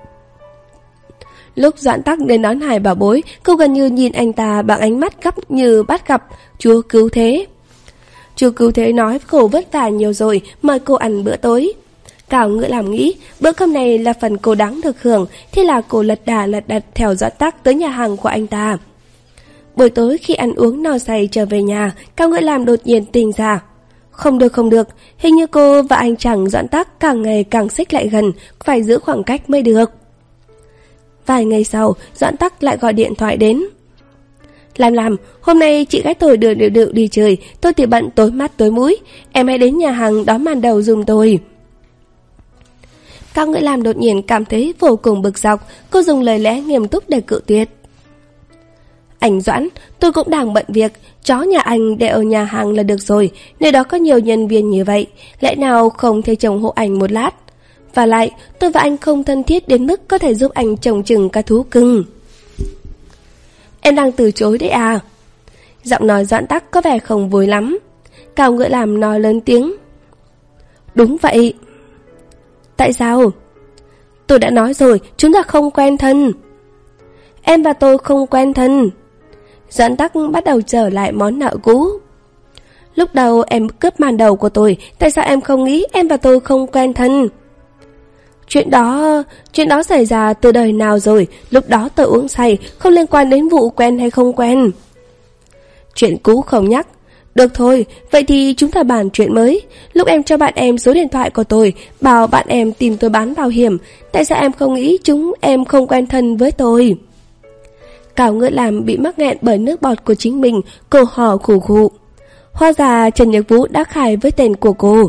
Lúc Doãn Tắc đến đón Hải Bảo Bối, cô gần như nhìn anh ta bằng ánh mắt gấp như bắt gặp Chúa Cứu Thế. Chúa Cứu Thế nói cô vất vả nhiều rồi, mời cô ăn bữa tối. Cao Ngựa Lam nghĩ bữa cơm này là phần cô đáng được hưởng, thế là cô lật đà lật đật theo Doãn Tắc tới nhà hàng của anh ta. Buổi tối khi ăn uống no say trở về nhà, Cao Ngựa Lam đột nhiên tỉnh ra. Không được không được, hình như cô và anh chàng Doãn Tắc càng ngày càng xích lại gần, phải giữ khoảng cách mới được. Vài ngày sau, Doãn Tắc lại gọi điện thoại đến. Làm làm, hôm nay chị gái tôi đưa Nịu Nịu đi chơi, tôi thì bận tối mắt tối mũi, em hãy đến nhà hàng đón Man Đầu giùm tôi. Cao Ngựa Lam đột nhiên cảm thấy vô cùng bực dọc, cô dùng lời lẽ nghiêm túc để cự tuyệt. Anh Doãn, tôi cũng đang bận việc, chó nhà anh để ở nhà hàng là được rồi, nơi đó có nhiều nhân viên như vậy, lẽ nào không thể trông hộ anh một lát? Và lại, tôi và anh không thân thiết đến mức có thể giúp anh trông chừng cả thú cưng. Em đang từ chối đấy à? Giọng nói Doãn Tắc có vẻ không vui lắm. Cao Ngựa Lam nói lớn tiếng. Đúng vậy. Tại sao? Tôi đã nói rồi, chúng ta không quen thân. Em và tôi không quen thân. Doãn Tắc bắt đầu trở lại món nợ cũ. Lúc đầu em cướp Man Đầu của tôi, tại sao em không nghĩ em và tôi không quen thân? Chuyện đó... Chuyện đó xảy ra từ đời nào rồi, lúc đó tôi uống say, không liên quan đến vụ quen hay không quen. Chuyện cũ không nhắc. Được thôi, vậy thì chúng ta bàn chuyện mới. Lúc em cho bạn em số điện thoại của tôi, bảo bạn em tìm tôi bán bảo hiểm, tại sao em không nghĩ chúng em không quen thân với tôi? Cao Ngựa Lam bị mắc nghẹn bởi nước bọt của chính mình, cô hò khủ khụ. Hóa ra Trần Nhật Vũ đã khai với tên của cô.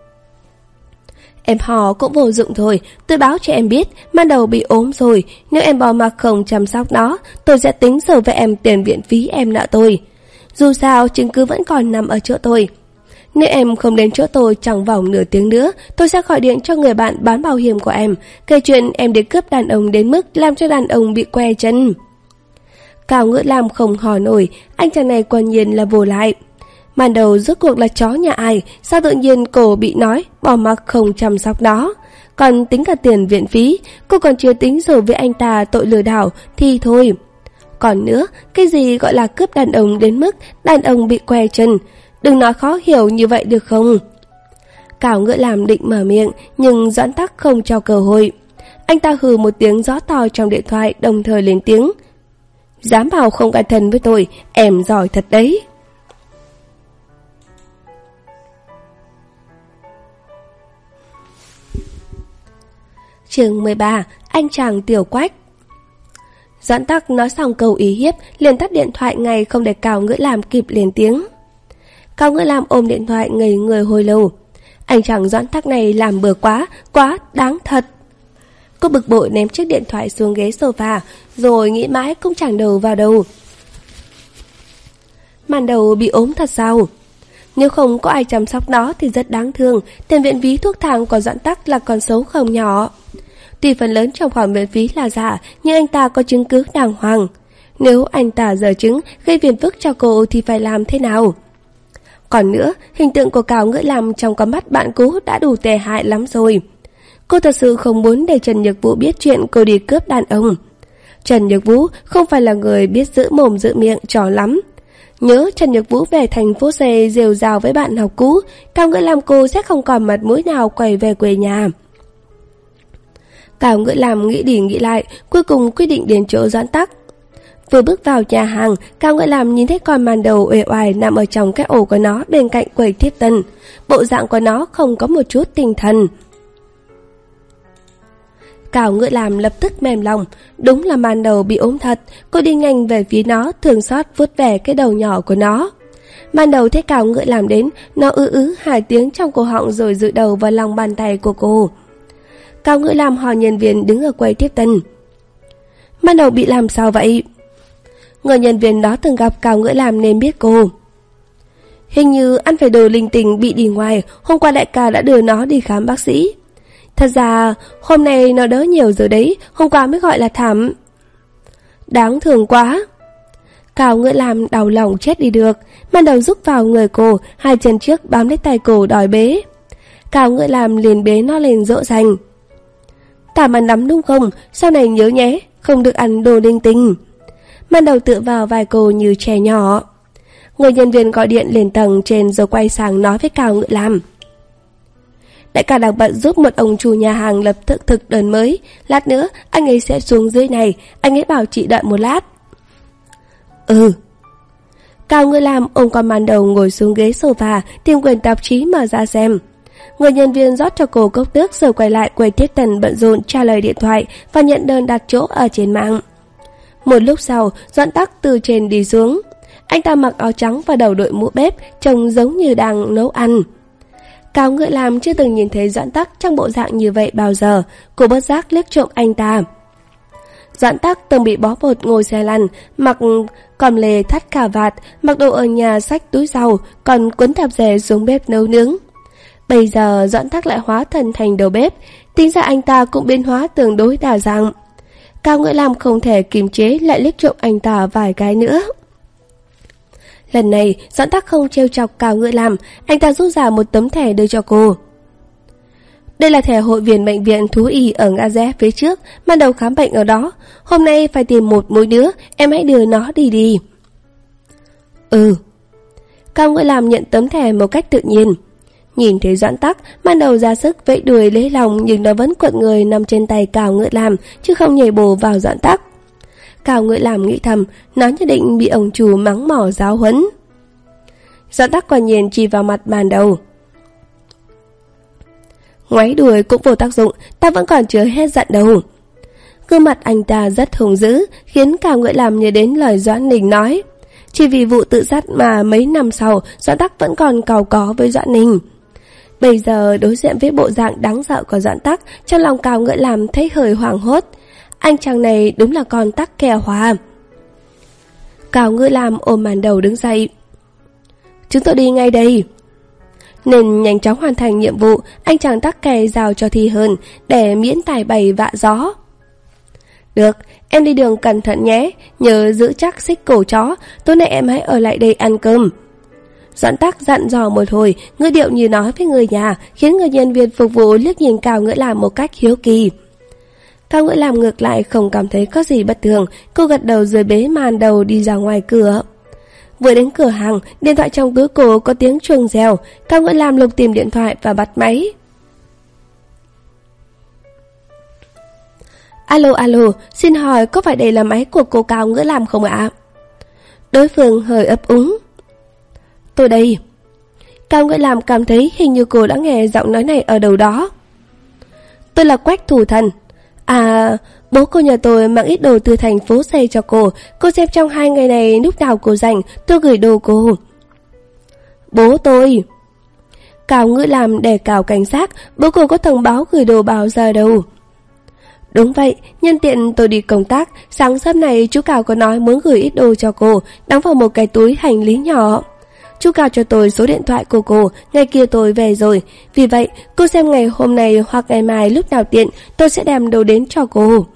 Em hò cũng vô dụng thôi, tôi báo cho em biết, Man Đầu bị ốm rồi, nếu em bỏ mặc không chăm sóc nó, tôi sẽ tính sổ với em tiền viện phí em nợ tôi. Dù sao chứng cứ vẫn còn nằm ở chỗ tôi. Nếu em không đến chỗ tôi trong vòng nửa tiếng nữa, tôi sẽ gọi điện cho người bạn bán bảo hiểm của em, kể chuyện em để cướp đàn ông đến mức làm cho đàn ông bị que chân. Cao Ngựa Lam không hò nổi, anh chàng này quả nhiên là vô lại. Man Đầu rốt cuộc là chó nhà ai, sao tự nhiên cô bị nói bỏ mặc không chăm sóc nó. Còn tính cả tiền viện phí, cô còn chưa tính rồi với anh ta tội lừa đảo thì thôi. Còn nữa, cái gì gọi là cướp đàn ông đến mức đàn ông bị que chân, đừng nói khó hiểu như vậy được không? Cao Ngựa Lam định mở miệng, nhưng Doãn Tắc không cho cơ hội. Anh ta hừ một tiếng rõ to trong điện thoại, đồng thời lên tiếng. Dám bảo không quen thân với tôi, em giỏi thật đấy. Chương mười ba, anh chàng Tiểu Quách. Doãn Tắc nói xong câu ý hiếp, liền tắt điện thoại ngay, không để Cao Ngựa Lam kịp lên tiếng. Cao Ngựa Lam ôm điện thoại ngây người hồi lâu. Anh chàng Doãn Tắc này làm bừa quá, quá đáng thật. Cô bực bội ném chiếc điện thoại xuống ghế sofa, rồi nghĩ mãi cũng chẳng đầu vào đầu. Man Đầu bị ốm thật sao? Nếu không có ai chăm sóc nó thì rất đáng thương, tiền viện phí thuốc thang của Doãn Tắc là con số không nhỏ. Tuy phần lớn trong khoản viện phí là giả, nhưng anh ta có chứng cứ đàng hoàng. Nếu anh ta giở chứng gây phiền phức cho cô thì phải làm thế nào? Còn nữa, hình tượng của Cao Ngữ Lam trong con mắt bạn cũ đã đủ tệ hại lắm rồi. Cô thật sự không muốn để Trần Nhược Vũ biết chuyện cô đi cướp đàn ông. Trần Nhược Vũ không phải là người biết giữ mồm giữ miệng trò lắm. Nhớ Trần Nhược Vũ về thành phố C rêu rào với bạn học cũ, Cao Ngữ Lam cô sẽ không còn mặt mũi nào quay về quê nhà. Cao Ngữ Lam nghĩ đi nghĩ lại, cuối cùng quyết định đến chỗ Doãn Tắc. Vừa bước vào nhà hàng, Cao Ngữ Lam nhìn thấy con màn đầu uể oải nằm ở trong cái ổ của nó bên cạnh quầy tiếp tân. Bộ dạng của nó không có một chút tinh thần. Cao Ngữ Lam lập tức mềm lòng, đúng là màn đầu bị ốm thật. Cô đi nhanh về phía nó, thương xót vuốt về cái đầu nhỏ của nó. Màn đầu thấy Cao Ngữ Lam đến, nó ư ứ hai tiếng trong cổ họng rồi dựa đầu vào lòng bàn tay của cô. Cao Ngữ Lam hỏi nhân viên đứng ở quầy tiếp tân: Màn đầu bị làm sao vậy? Người nhân viên đó từng gặp Cao Ngữ Lam nên biết cô. Hình như ăn phải đồ linh tinh bị đi ngoài, hôm qua đại ca đã đưa nó đi khám bác sĩ. Thật ra hôm nay nó đỡ nhiều rồi đấy, hôm qua mới gọi là thảm. Đáng thương quá. Cao Ngữ Lam đau lòng chết đi được. Màn đầu rúc vào người cô, hai chân trước bám lấy tay cô đòi bế. Cao Ngữ Lam liền bế nó lên dỗ dành. Thảm ăn lắm đúng không? Sau này nhớ nhé, không được ăn đồ linh tinh. Màn đầu tựa vào vai cô như trẻ nhỏ. Người nhân viên gọi điện lên tầng trên rồi quay sang nói với Cao Ngữ Lam: Đại ca đang bận giúp một ông chủ nhà hàng lập tức thực đơn mới. Lát nữa anh ấy sẽ xuống dưới này. Anh ấy bảo chị đợi một lát. Ừ. Cao Ngữ Lam ôm con màn đầu ngồi xuống ghế sofa, tìm quyển tạp chí mở ra xem. Người nhân viên rót cho cô cốc nước rồi quay lại quầy tiếp tân bận rộn trả lời điện thoại và nhận đơn đặt chỗ ở trên mạng. Một lúc sau, Doãn Tắc từ trên đi xuống. Anh ta mặc áo trắng và đầu đội mũ bếp, trông giống như đang nấu ăn. Cao Ngữ Lam chưa từng nhìn thấy Doãn Tắc trong bộ dạng như vậy bao giờ. Cô bất giác liếc trộm anh ta. Doãn Tắc từng bị bó bột ngồi xe lăn, mặc còm lề thắt cà vạt, mặc đồ ở nhà xách túi rau, còn quấn tạp dề xuống bếp nấu nướng. Bây giờ Doãn Tắc lại hóa thân thành đầu bếp, tính ra anh ta cũng biến hóa tương đối đa dạng. Cao Ngữ Lam không thể kiềm chế lại liếc trộm anh ta vài cái nữa. Lần này Doãn Tắc không trêu chọc Cao Ngữ Lam, anh ta rút ra một tấm thẻ đưa cho cô. Đây là thẻ hội viên bệnh viện thú y ở ngã rẽ phía trước, ban đầu khám bệnh ở đó. Hôm nay phải tìm một mũi nữa, em hãy đưa nó đi đi. Ừ. Cao Ngữ Lam nhận tấm thẻ một cách tự nhiên. Nhìn thấy Doãn Tắc, ban đầu ra sức vẫy đuôi lấy lòng, nhưng nó vẫn quật người nằm trên tay Cao Ngữ Lam, chứ không nhảy bổ vào Doãn Tắc. Cao Ngữ Lam nghĩ thầm, nó nhất định bị ông chủ mắng mỏ giáo huấn. Doãn Tắc quả nhiên chỉ vào mặt ban đầu. Ngoáy đuôi cũng vô tác dụng, ta vẫn còn chưa hết giận đâu. Gương mặt anh ta rất hung dữ, khiến Cao Ngữ Lam nhớ đến lời Doãn Ninh nói. Chỉ vì vụ tự sát mà mấy năm sau, Doãn Tắc vẫn còn càu có với Doãn Ninh. Bây giờ đối diện với bộ dạng đáng sợ của Doãn Tắc, trong lòng Cao Ngữ Lam thấy hơi hoảng hốt. Anh chàng này đúng là con tắc kè hòa. Cao Ngữ Lam ôm màn đầu đứng dậy. Chúng tôi đi ngay đây. Nên nhanh chóng hoàn thành nhiệm vụ, anh chàng tắc kè giao cho Thi Hơn để miễn tài bày vạ gió. Được, em đi đường cẩn thận nhé, nhớ giữ chắc xích cổ chó, tối nay em hãy ở lại đây ăn cơm. Doãn Tắc dặn dò một hồi, ngữ điệu như nói với người nhà, khiến người nhân viên phục vụ liếc nhìn Cao Ngữ Lam một cách hiếu kỳ. Cao Ngữ Lam ngược lại không cảm thấy có gì bất thường, cô gật đầu rồi bế màn đầu đi ra ngoài cửa. Vừa đến cửa hàng, điện thoại trong túi cô có tiếng chuông reo. Cao Ngữ Lam lục tìm điện thoại và bắt máy. Alo alo, xin hỏi có phải đây là máy của cô Cao Ngữ Lam không ạ? Đối phương hơi ấp úng. Tôi đây. Cao Ngữ Lam cảm thấy hình như cô đã nghe giọng nói này ở đâu đó. Tôi là Quách Thủ Thần. À, bố cô nhà tôi mang ít đồ từ thành phố C cho cô. Cô xem trong hai ngày này lúc nào cô rảnh, tôi gửi đồ cô. Bố tôi. Cao Ngữ Lam đề cao cảnh giác, bố cô có thông báo gửi đồ bao giờ đâu. Đúng vậy, nhân tiện tôi đi công tác, sáng sớm này chú Cao có nói muốn gửi ít đồ cho cô, đóng vào một cái túi hành lý nhỏ. Chú Cao cho tôi số điện thoại của cô, ngày kia tôi về rồi. Vì vậy, cô xem ngày hôm nay hoặc ngày mai lúc nào tiện, tôi sẽ đem đồ đến cho cô.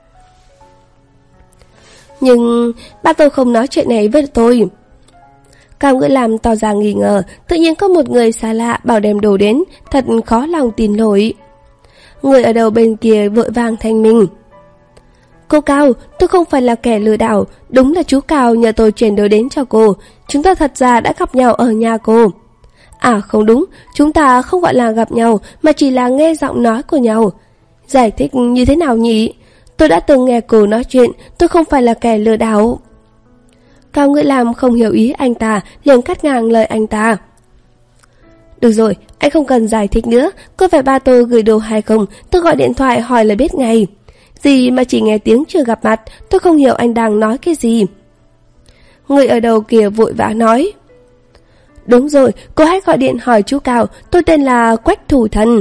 Nhưng ba tôi không nói chuyện này với tôi. Cao Ngữ Lam tỏ ra nghi ngờ, tự nhiên có một người xa lạ bảo đem đồ đến, thật khó lòng tin nổi. Người ở đầu bên kia vội vàng thanh minh. Cô Cao, tôi không phải là kẻ lừa đảo, đúng là chú Cao nhờ tôi chuyển đồ đến cho cô, chúng ta thật ra đã gặp nhau ở nhà cô. À không đúng, chúng ta không gọi là gặp nhau mà chỉ là nghe giọng nói của nhau. Giải thích như thế nào nhỉ? Tôi đã từng nghe cô nói chuyện, tôi không phải là kẻ lừa đảo. Cao Ngữ Lam không hiểu ý anh ta, liền cắt ngang lời anh ta. Được rồi, anh không cần giải thích nữa, có phải ba tôi gửi đồ hay không, tôi gọi điện thoại hỏi là biết ngay. Gì mà chỉ nghe tiếng chưa gặp mặt, tôi không hiểu anh đang nói cái gì. Người ở đầu kia vội vã nói. Đúng rồi, cô hãy gọi điện hỏi chú Cao, tôi tên là Quách Thủ Thần.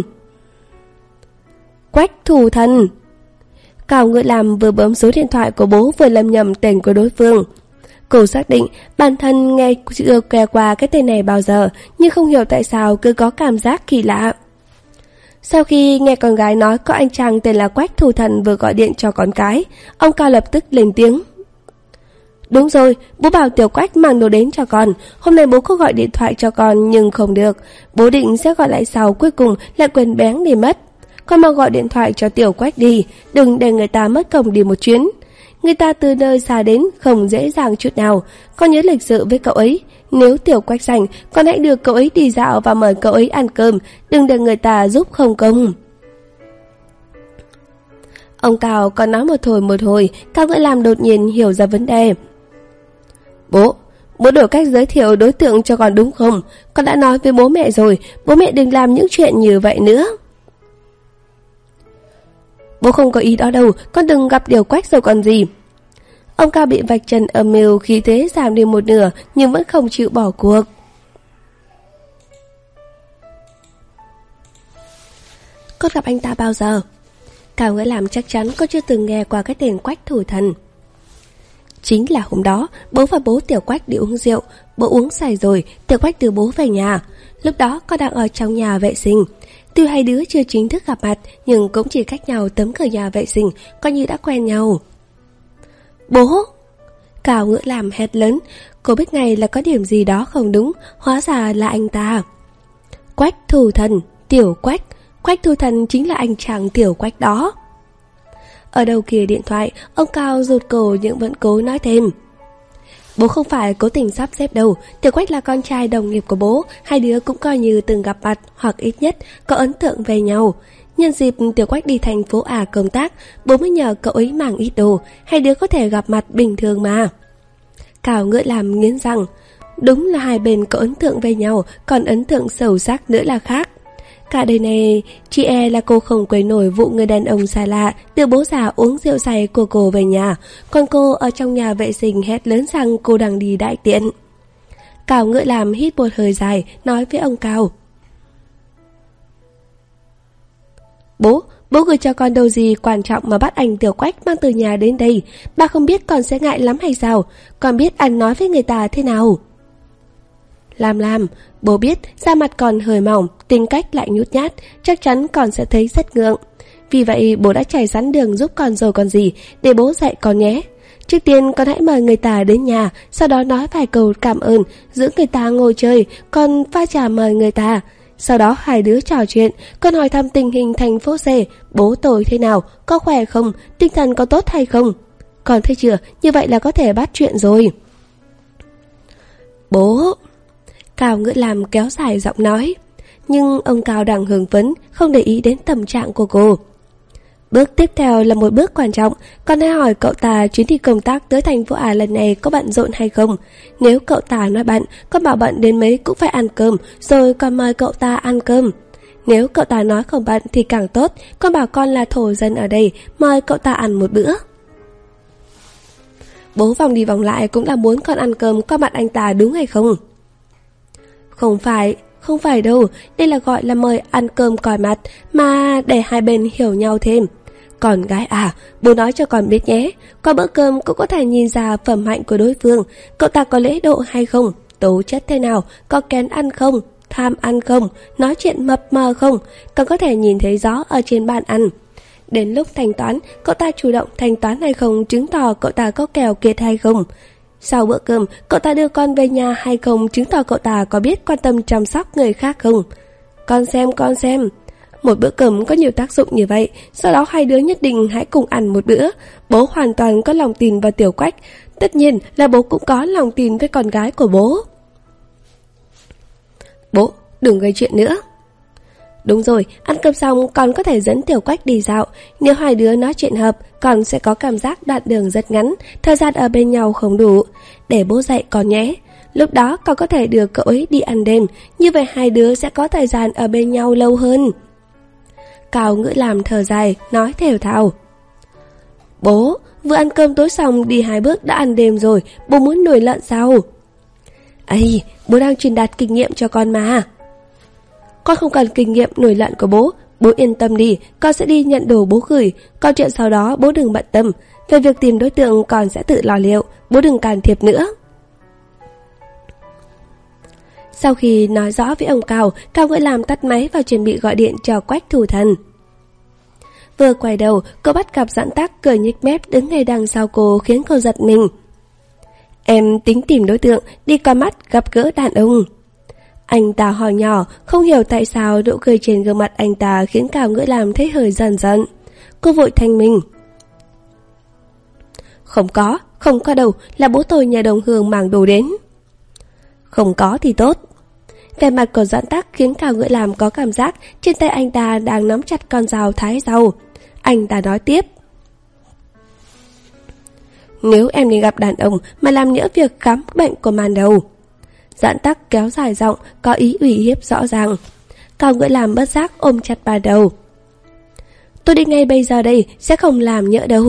Quách Thủ Thần. Cao Ngữ Lam vừa bấm số điện thoại của bố vừa lầm nhầm tên của đối phương. Cô xác định bản thân nghe chưa nghe qua cái tên này bao giờ, nhưng không hiểu tại sao cứ có cảm giác kỳ lạ. Sau khi nghe con gái nói có anh chàng tên là Quách Thủ Thần vừa gọi điện cho con cái, ông Cao lập tức lên tiếng. Đúng rồi, bố bảo Tiểu Quách mang đồ đến cho con. Hôm nay bố có gọi điện thoại cho con nhưng không được. Bố định sẽ gọi lại sau, cuối cùng lại quên bén đi mất. Con mau gọi điện thoại cho Tiểu Quách đi, đừng để người ta mất công đi một chuyến. Người ta từ nơi xa đến không dễ dàng chút nào. Con nhớ lịch sự với cậu ấy. Nếu Tiểu Quách rảnh, con hãy đưa cậu ấy đi dạo và mời cậu ấy ăn cơm, đừng để người ta giúp không công. Ông Cao còn nói một hồi một hồi, Cao Ngữ Lam đột nhiên hiểu ra vấn đề. Bố, bố đổi cách giới thiệu đối tượng cho con đúng không? Con đã nói với bố mẹ rồi, bố mẹ đừng làm những chuyện như vậy nữa. Bố không có ý đó đâu, con đừng gặp Điều Quách rồi còn gì. Ông Cao bị vạch trần âm mưu, khí thế giảm đi một nửa nhưng vẫn không chịu bỏ cuộc. Con gặp anh ta bao giờ? Cao Ngữ Lam chắc chắn cô chưa từng nghe qua cái tên Quách Thủ Thần. Chính là hôm đó, bố và bố Tiểu Quách đi uống rượu. Bố uống say rồi, Tiểu Quách đưa bố về nhà. Lúc đó con đang ở trong nhà vệ sinh. Tuy hai đứa chưa chính thức gặp mặt, nhưng cũng chỉ cách nhau tấm cửa nhà vệ sinh, coi như đã quen nhau. Bố! Cao Ngữ Lam hét lớn. Cô biết ngay là có điểm gì đó không đúng, hóa ra là anh ta. Quách Thủ Thần, Tiểu Quách. Quách Thủ Thần chính là anh chàng Tiểu Quách đó. Ở đầu kia điện thoại, ông Cao rụt cổ nhưng vẫn cố nói thêm. Bố không phải cố tình sắp xếp đâu, Tiểu Quách là con trai đồng nghiệp của bố, hai đứa cũng coi như từng gặp mặt hoặc ít nhất có ấn tượng về nhau. Nhân dịp Tiểu Quách đi thành phố A công tác, bố mới nhờ cậu ấy mang ít đồ, hai đứa có thể gặp mặt bình thường mà. Cao Ngữ Lam nghiến răng, đúng là hai bên có ấn tượng về nhau, còn ấn tượng sâu sắc nữa là khác. Cả đời này, chị e là cô không quên nổi vụ người đàn ông xa lạ đưa bố già uống rượu say của cô về nhà, còn cô ở trong nhà vệ sinh hét lớn rằng cô đang đi đại tiện. Cao Ngữ Lam hít một hơi dài, nói với ông Cao. Bố, bố gửi cho con đâu gì quan trọng mà bắt anh Tiểu Quách mang từ nhà đến đây, ba không biết con sẽ ngại lắm hay sao, con biết anh nói với người ta thế nào. Lam Lam, bố biết da mặt còn hơi mỏng, tính cách lại nhút nhát, chắc chắn con sẽ thấy rất ngượng. Vì vậy bố đã trải sẵn đường giúp con rồi còn gì, để bố dạy con nhé. Trước tiên con hãy mời người ta đến nhà, sau đó nói vài câu cảm ơn, giữ người ta ngồi chơi, con pha trà mời người ta. Sau đó hai đứa trò chuyện, con hỏi thăm tình hình thành phố C, bố tôi thế nào, có khỏe không, tinh thần có tốt hay không. Con thấy chưa, như vậy là có thể bắt chuyện rồi. Bố... Cao Ngữ Lam kéo dài giọng nói. Nhưng ông Cao đang hưng phấn, không để ý đến tâm trạng của cô. Bước tiếp theo là một bước quan trọng. Con hãy hỏi cậu ta chuyến đi công tác tới thành phố A lần này có bận rộn hay không. Nếu cậu ta nói bận, con bảo bận đến mấy cũng phải ăn cơm, rồi con mời cậu ta ăn cơm. Nếu cậu ta nói không bận thì càng tốt, con bảo con là thổ dân ở đây, mời cậu ta ăn một bữa. Bố vòng đi vòng lại cũng là muốn con ăn cơm qua mặt anh ta đúng hay không? Không phải, không phải đâu, đây là gọi là mời ăn cơm coi mặt, mà để hai bên hiểu nhau thêm. Con gái à, bố nói cho con biết nhé, qua bữa cơm cũng có thể nhìn ra phẩm hạnh của đối phương, cậu ta có lễ độ hay không, tố chất thế nào, có kén ăn không, tham ăn không, nói chuyện mập mờ không, còn có thể nhìn thấy rõ ở trên bàn ăn. Đến lúc thanh toán, cậu ta chủ động thanh toán hay không chứng tỏ cậu ta có kèo kiệt hay không. Sau bữa cơm, cậu ta đưa con về nhà hay không chứng tỏ cậu ta có biết quan tâm chăm sóc người khác không. Con xem, con xem. Một bữa cơm có nhiều tác dụng như vậy, sau đó hai đứa nhất định hãy cùng ăn một bữa. Bố hoàn toàn có lòng tin vào Tiểu Quách. Tất nhiên là bố cũng có lòng tin với con gái của bố. Bố, đừng gây chuyện nữa. Đúng rồi, ăn cơm xong con có thể dẫn Tiểu Quách đi dạo. Nếu hai đứa nói chuyện hợp, con sẽ có cảm giác đoạn đường rất ngắn, thời gian ở bên nhau không đủ. Để bố dạy con nhé. Lúc đó con có thể đưa cậu ấy đi ăn đêm, như vậy hai đứa sẽ có thời gian ở bên nhau lâu hơn. Cao Ngữ Làm thở dài, nói thều thào. Bố, vừa ăn cơm tối xong đi hai bước đã ăn đêm rồi, bố muốn nổi lợn sao? Ây, bố đang truyền đạt kinh nghiệm cho con mà. Con không cần kinh nghiệm nổi lợn của bố, bố yên tâm đi, con sẽ đi nhận đồ bố gửi. Còn chuyện sau đó bố đừng bận tâm. Về việc tìm đối tượng con sẽ tự lo liệu, bố đừng can thiệp nữa. Sau khi nói rõ với ông Cao, Cao Ngữ Làm tắt máy và chuẩn bị gọi điện cho Quách Thủ Thần. Vừa quay đầu, cô bắt gặp Doãn Tắc cười nhếch mép đứng ngay đằng sau cô khiến cô giật mình. Em tính tìm đối tượng, đi qua mắt gặp gỡ đàn ông. Anh ta hỏi nhỏ, không hiểu tại sao nụ cười trên gương mặt anh ta khiến Cao Ngữ Làm thấy hơi giận giận. Cô vội thanh minh. Không có, không có đâu, là bố tôi nhà đồng hương mang đồ đến. Không có thì tốt. Vẻ mặt của Doãn Tắc khiến Cao Ngữ Làm có cảm giác trên tay anh ta đang nắm chặt con dao thái rau. Anh ta nói tiếp. Nếu em đi gặp đàn ông mà làm nhỡ việc khám bệnh của màn đầu. Doãn Tắc kéo dài giọng, có ý ủy hiếp rõ ràng. Cao Ngữ Làm bất giác ôm chặt bà đầu. Tôi đi ngay bây giờ đây, sẽ không làm nhỡ đâu.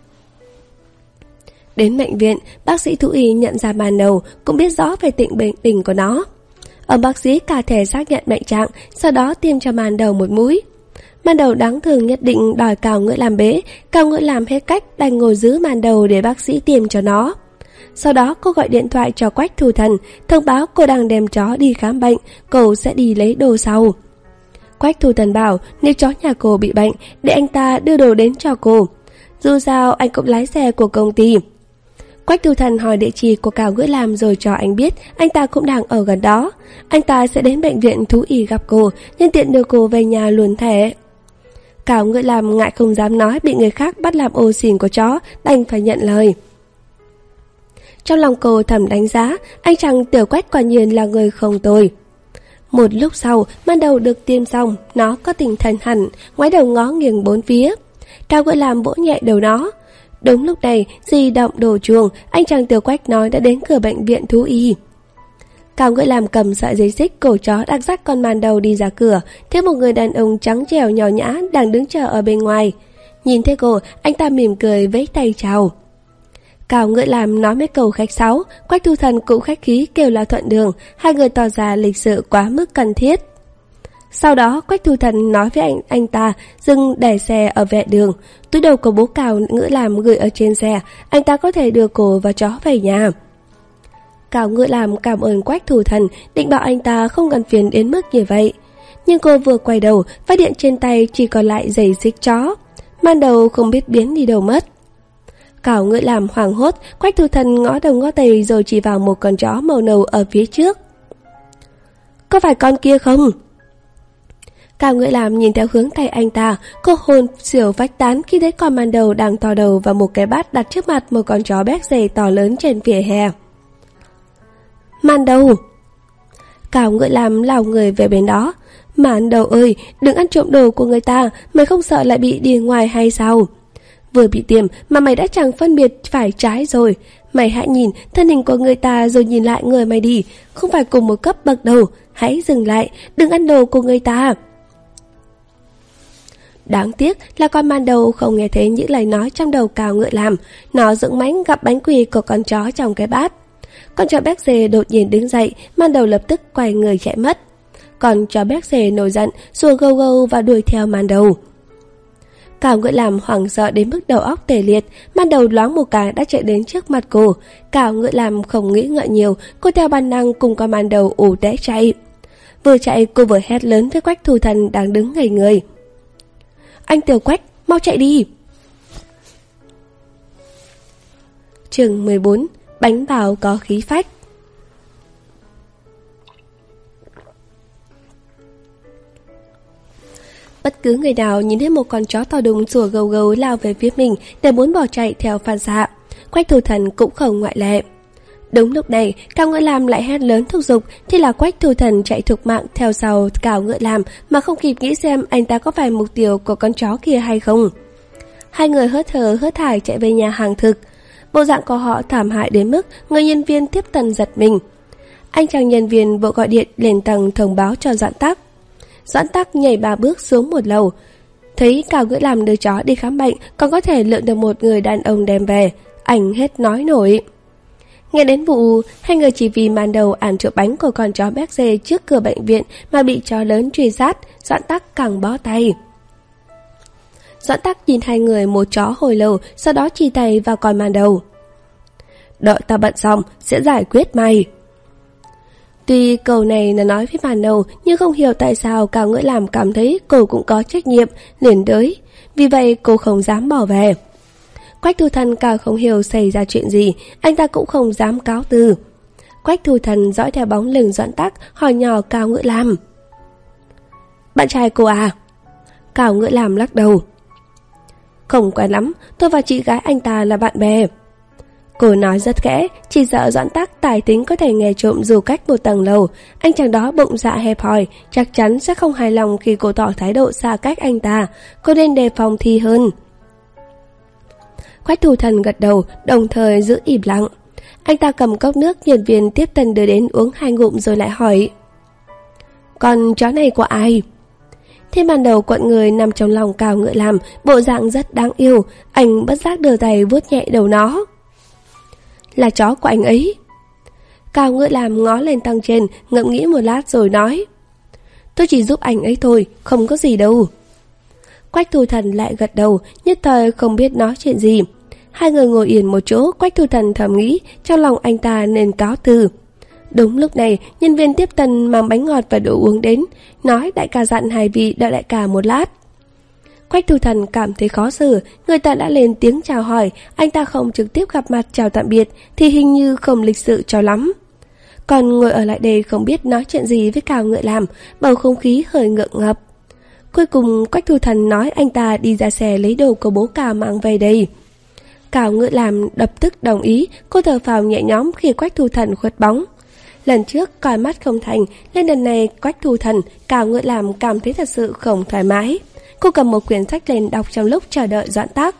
Đến bệnh viện, bác sĩ thú y nhận ra màn đầu, cũng biết rõ về tình bệnh tình của nó. Ông bác sĩ cả thể xác nhận bệnh trạng, sau đó tiêm cho màn đầu một mũi. Màn đầu đáng thương nhất định đòi Cao Ngữ Làm bế. Cao Ngữ Làm hết cách đành ngồi giữ màn đầu để bác sĩ tiêm cho nó. Sau đó cô gọi điện thoại cho Quách Thủ Thần, thông báo cô đang đem chó đi khám bệnh, cô sẽ đi lấy đồ sau. Quách Thủ Thần bảo nếu chó nhà cô bị bệnh, để anh ta đưa đồ đến cho cô. Dù sao anh cũng lái xe của công ty. Quách Thủ Thần hỏi địa chỉ của Cao Ngữ Làm rồi cho anh biết anh ta cũng đang ở gần đó. Anh ta sẽ đến bệnh viện thú y gặp cô, nhân tiện đưa cô về nhà luôn thể. Cao Ngữ Làm ngại không dám nói bị người khác bắt làm ô xỉn của chó, đành phải nhận lời. Trong lòng cô thầm đánh giá, anh chàng Tiểu Quách quả nhiên là người không tồi. Một lúc sau, ban đầu được tiêm xong, nó có tinh thần hẳn, ngoái đầu ngó nghiêng bốn phía. Cao Ngữ Làm vỗ nhẹ đầu nó. Đúng lúc này, di động đổ chuông, anh chàng Tiểu Quách nói đã đến cửa bệnh viện thú y. Cao Ngữ Làm cầm sợi dây xích cổ chó đang dắt con màn đầu đi ra cửa, thấy một người đàn ông trắng trẻo nhỏ nhã đang đứng chờ ở bên ngoài. Nhìn thấy cô, anh ta mỉm cười vẫy tay chào. Cao Ngữ Làm nói mấy câu khách sáo, Quách Thủ Thần cũng khách khí kêu là thuận đường, hai người tỏ ra lịch sự quá mức cần thiết. Sau đó Quách Thủ Thần nói với anh anh ta dừng để xe ở vệ đường, túi đồ của bố Cao Ngữ Làm gửi ở trên xe, anh ta có thể đưa cô và chó về nhà. Cao Ngữ Làm cảm ơn Quách Thủ Thần, định bảo anh ta không cần phiền đến mức như vậy. Nhưng cô vừa quay đầu, phát điện trên tay chỉ còn lại giày xích chó. Màn đầu không biết biến đi đâu mất. Cao Ngữ Làm hoảng hốt, Quách Thủ Thần ngó đầu ngó tây rồi chỉ vào một con chó màu nâu ở phía trước. Có phải con kia không? Cao Ngữ Làm nhìn theo hướng tay anh ta, cô hồn xỉu vách tán khi thấy con màn đầu đang thò đầu vào một cái bát đặt trước mặt một con chó béc dày to lớn trên vỉa hè. Màn đầu! Cao Ngữ Làm lao người về bên đó. Màn đầu ơi, đừng ăn trộm đồ của người ta, mày không sợ lại bị đi ngoài hay sao? Vừa bị tiêm mà mày đã chẳng phân biệt phải trái rồi. Mày hãy nhìn thân hình của người ta rồi nhìn lại người mày đi, không phải cùng một cấp bậc đầu. Hãy dừng lại, đừng ăn đồ của người ta. Đáng tiếc là con màn đầu không nghe thấy những lời nói trong đầu Cao Ngữ Làm. Nó dũng mãnh gặp bánh quỳ của con chó trong cái bát. Con chó béc dê đột nhiên đứng dậy, màn đầu lập tức quay người chạy mất. Con chó béc dê nổi giận, sủa gâu gâu và đuổi theo màn đầu. Cao Ngữ Làm hoảng sợ đến mức đầu óc tê liệt, màn đầu loáng một cái đã chạy đến trước mặt cô. Cao Ngữ Làm không nghĩ ngợi nhiều, cô theo bản năng cùng con màn đầu ù té chạy. Vừa chạy cô vừa hét lớn với Quách Thủ Thần đang đứng ngây người. Anh Tiểu Quách, mau chạy đi! Chương mười bốn. bánh bao có khí phách. Bất cứ người nào nhìn thấy một con chó to đùng sủa gâu gâu lao về phía mình để muốn bỏ chạy theo phản xạ, Quách Thu Thần cũng không ngoại lệ. Đúng lúc này, Cao Ngựa Lam lại hét lớn thúc giục, thì là Quách Thu Thần chạy thục mạng theo sau Cao Ngựa Lam mà không kịp nghĩ xem anh ta có phải mục tiêu của con chó kia hay không. Hai người hớt hờ hớt hải chạy về nhà hàng thực. Bộ dạng của họ thảm hại đến mức người nhân viên tiếp tân giật mình. Anh chàng nhân viên vội gọi điện lên tầng thông báo cho Doãn Tắc. Doãn Tắc nhảy ba bước xuống một lầu, thấy Cao Ngựa Lam đưa chó đi khám bệnh còn có thể lượn được một người đàn ông đem về, anh hết nói nổi. Nghe đến vụ hai người chỉ vì màn đầu ăn trộm bánh của con chó béc dê trước cửa bệnh viện mà bị chó lớn truy sát, Doãn Tắc càng bó tay. Doãn Tắc nhìn hai người một chó hồi lâu, sau đó chỉ tay vào con màn đầu. Đợi ta bận xong sẽ giải quyết mày. Tuy câu này là nói với màn đầu, nhưng không hiểu tại sao Cao Ngựa Lam cảm thấy cô cũng có trách nhiệm liền tới, vì vậy cô không dám bỏ về. Quách Thu Thần càng không hiểu xảy ra chuyện gì, anh ta cũng không dám cáo từ. Quách Thu Thần dõi theo bóng lưng Doãn Tắc, hỏi nhỏ Cao Ngựa Lam. Bạn trai cô à? Cao Ngựa Lam lắc đầu. Không quen lắm, tôi và chị gái anh ta là bạn bè. Cô nói rất kẽ, chỉ sợ Doãn Tắc tài tính có thể nghe trộm dù cách một tầng lầu. Anh chàng đó bụng dạ hẹp hòi, chắc chắn sẽ không hài lòng khi cô tỏ thái độ xa cách anh ta. Cô nên đề phòng thi hơn. Quách Thu Thần gật đầu, đồng thời giữ im lặng. Anh ta cầm cốc nước nhân viên tiếp tân đưa đến uống hai ngụm rồi lại hỏi. Con chó này của ai? Thế ban đầu quận người nằm trong lòng Cao Ngựa Lam, bộ dạng rất đáng yêu. Anh bất giác đưa tay vuốt nhẹ đầu nó. Là chó của anh ấy. Cao Ngựa Lam ngó lên tầng trên, ngẫm nghĩ một lát rồi nói. Tôi chỉ giúp anh ấy thôi, không có gì đâu. Quách Thu Thần lại gật đầu, nhất thời không biết nói chuyện gì. Hai người ngồi yên một chỗ, Quách Thu Thần thầm nghĩ trong lòng anh ta nên cáo từ. Đúng lúc này, nhân viên tiếp tân mang bánh ngọt và đồ uống đến, nói đại ca dặn hai vị đợi đại ca một lát. Quách Thu Thần cảm thấy khó xử, người ta đã lên tiếng chào hỏi, anh ta không trực tiếp gặp mặt chào tạm biệt thì hình như không lịch sự cho lắm. Còn ngồi ở lại đây không biết nói chuyện gì với Cao Ngựa Lam, bầu không khí hơi ngượng ngập. Cuối cùng Quách Thu Thần nói anh ta đi ra xe lấy đồ của bố Cao mang về đây. Cao Ngựa Lam lập tức đồng ý, cô thở phào nhẹ nhõm khi Quách Thu Thần khuất bóng. Lần trước coi mắt không thành, lên lần này Quách Thu Thần, Cao Ngựa Lam cảm thấy thật sự không thoải mái. Cô cầm một quyển sách lên đọc trong lúc chờ đợi Doãn Tắc.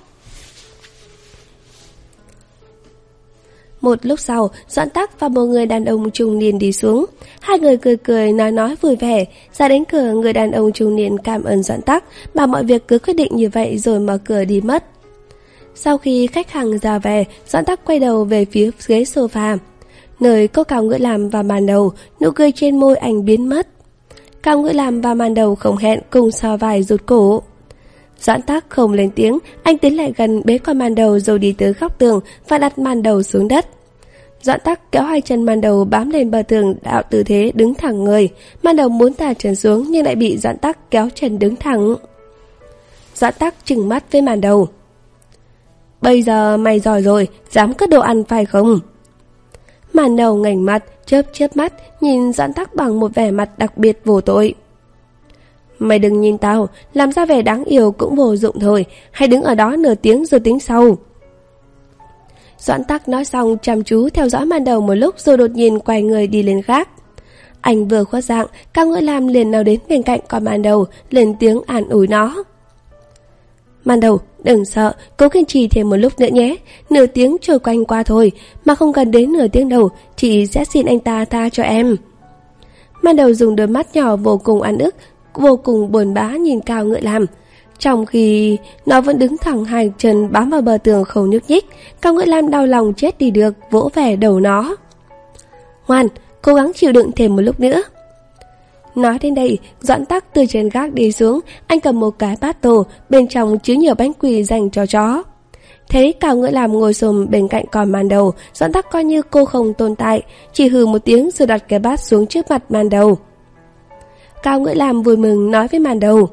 Một lúc sau, Doãn Tắc và một người đàn ông trung niên đi xuống. Hai người cười cười nói nói vui vẻ. Ra đến cửa, người đàn ông trung niên cảm ơn Doãn Tắc, bảo mọi việc cứ quyết định như vậy rồi mở cửa đi mất. Sau khi khách hàng ra về, Doãn Tắc quay đầu về phía ghế sofa, nơi có Cao Ngựa Lam và màn đầu, nụ cười trên môi anh biến mất. Cao Ngựa Lam và màn đầu không hẹn cùng so vai rụt cổ. Doãn Tắc không lên tiếng, anh tiến lại gần bế con màn đầu rồi đi tới góc tường và đặt màn đầu xuống đất. Doãn Tắc kéo hai chân màn đầu bám lên bờ tường tạo tư thế đứng thẳng người. Màn đầu muốn thả chân xuống nhưng lại bị Doãn Tắc kéo chân đứng thẳng. Doãn Tắc trừng mắt với màn đầu. Bây giờ mày giỏi rồi, dám cất đồ ăn phải không? Màn đầu ngẩng mặt, chớp chớp mắt, nhìn Doãn Tắc bằng một vẻ mặt đặc biệt vô tội. Mày đừng nhìn tao, làm ra vẻ đáng yêu cũng vô dụng thôi, hãy đứng ở đó nửa tiếng rồi tính sau. Doãn Tắc nói xong chăm chú theo dõi màn đầu một lúc rồi đột nhiên quay người đi lên gác. Anh vừa khuất dạng, Cao Ngựa Lam liền nào đến bên cạnh con màn đầu, lên tiếng an ủi nó. Màn đầu, đừng sợ, cố kiên trì thêm một lúc nữa nhé, nửa tiếng trôi quanh qua thôi, mà không cần đến nửa tiếng đầu, chị sẽ xin anh ta tha cho em. Màn đầu dùng đôi mắt nhỏ vô cùng ăn ức, vô cùng buồn bã nhìn Cao Ngựa Lam. Trong khi nó vẫn đứng thẳng hai chân bám vào bờ tường không nhúc nhích, Cao Ngựa Lam đau lòng chết đi được, vỗ về đầu nó. Ngoan, cố gắng chịu đựng thêm một lúc nữa. Nói đến đây, Doãn Tắc từ trên gác đi xuống, anh cầm một cái bát tô, bên trong chứa nhiều bánh quỳ dành cho chó. Thấy Cao Ngựa Lam ngồi xổm bên cạnh con màn đầu, Doãn Tắc coi như cô không tồn tại, chỉ hừ một tiếng rồi đặt cái bát xuống trước mặt màn đầu. Cao Ngựa Lam vui mừng nói với màn đầu.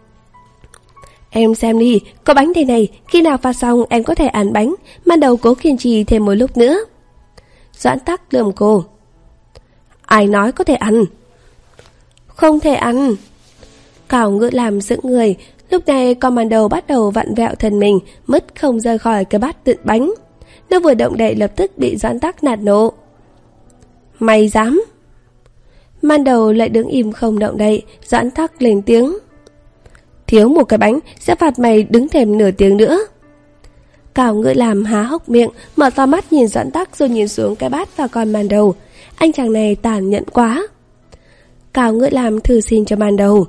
Em xem đi, có bánh đây này, khi nào pha xong em có thể ăn bánh, màn đầu cố kiên trì thêm một lúc nữa. Doãn Tắc lườm cô. Ai nói có thể ăn? Không thể ăn. Cảo Ngữ làm giữ người. Lúc này con màn đầu bắt đầu vặn vẹo thân mình, mất không rời khỏi cái bát đựng bánh. Nó vừa động đậy lập tức bị Doãn Tắc nạt nộ. Mày dám? Màn đầu lại đứng im không động đậy. Doãn Tắc lên tiếng. Thiếu một cái bánh sẽ phạt mày đứng thêm nửa tiếng nữa. Cảo Ngữ làm há hốc miệng, mở to mắt nhìn Doãn Tắc rồi nhìn xuống cái bát và con màn đầu. Anh chàng này tàn nhẫn quá. Cảo Ngữ làm thử xin cho màn đầu.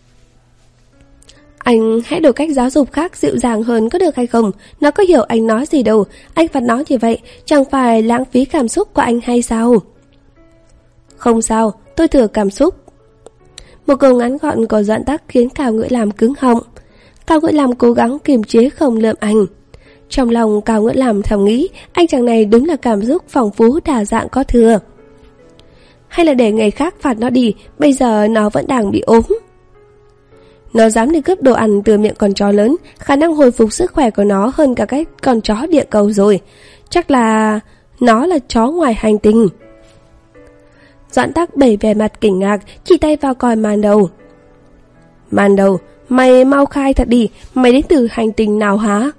Anh hãy đổi cách giáo dục khác dịu dàng hơn có được hay không? Nó có hiểu anh nói gì đâu. Anh phạt nó như vậy chẳng phải lãng phí cảm xúc của anh hay sao? Không sao, tôi thừa cảm xúc. Một câu ngắn gọn của Doãn Tắc khiến Cảo Ngữ làm cứng họng. Cảo Ngữ làm cố gắng kiềm chế không lườm anh. Trong lòng Cảo Ngữ làm thầm nghĩ anh chàng này đúng là cảm xúc phong phú đa dạng có thừa. Hay là để ngày khác phạt nó đi, bây giờ nó vẫn đang bị ốm. Nó dám đi cướp đồ ăn từ miệng con chó lớn, khả năng hồi phục sức khỏe của nó hơn cả cái con chó địa cầu rồi. Chắc là nó là chó ngoài hành tinh. Doãn Tắc bày vẻ mặt kinh ngạc, chỉ tay vào coi màn đầu. Màn đầu, mày mau khai thật đi, mày đến từ hành tinh nào hả?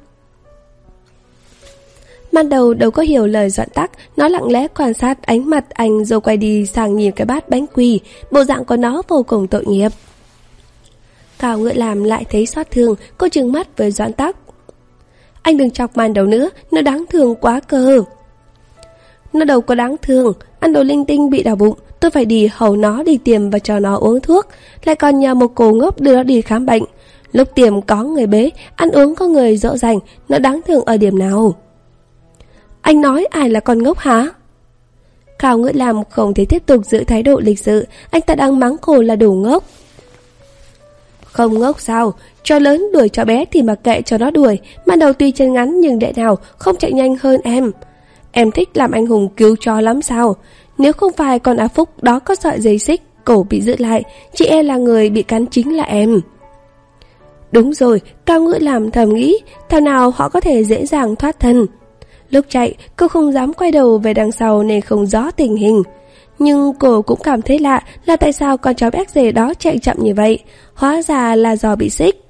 Màn đầu đâu có hiểu lời Doãn Tắc, nó lặng lẽ quan sát ánh mặt anh rồi quay đi sang nhìn cái bát bánh quỳ, bộ dạng của nó vô cùng tội nghiệp. Cảo Ngữ làm lại thấy xót thương, cô trừng mắt với Doãn Tắc. Anh đừng chọc màn đầu nữa, nó đáng thương quá cơ. Nó đâu có đáng thương, ăn đồ linh tinh bị đau bụng, tôi phải đi hầu nó đi tiêm và cho nó uống thuốc, lại còn nhờ một cô ngốc đưa nó đi khám bệnh. Lúc tiêm có người bế, ăn uống có người dỗ dành, nó đáng thương ở điểm nào? Anh nói ai là con ngốc hả? Cảo Ngữ làm không thể tiếp tục giữ thái độ lịch sự, anh ta đang mắng cô là đủ ngốc. Không ngốc sao? Cho lớn đuổi cho bé thì mặc kệ cho nó đuổi. Màn đầu tuy chân ngắn nhưng đệ nào không chạy nhanh hơn em. Em thích làm anh hùng cứu chó lắm sao? Nếu không phải con Á Phúc đó có sợi dây xích, cổ bị giữ lại, chị e là người bị cắn chính là em. Đúng rồi, Cảo Ngữ làm thầm nghĩ, thảo nào họ có thể dễ dàng thoát thân. Lúc chạy, cô không dám quay đầu về đằng sau nên không rõ tình hình. Nhưng cô cũng cảm thấy lạ là tại sao con chó béc rể đó chạy chậm như vậy. Hóa ra là do bị xích.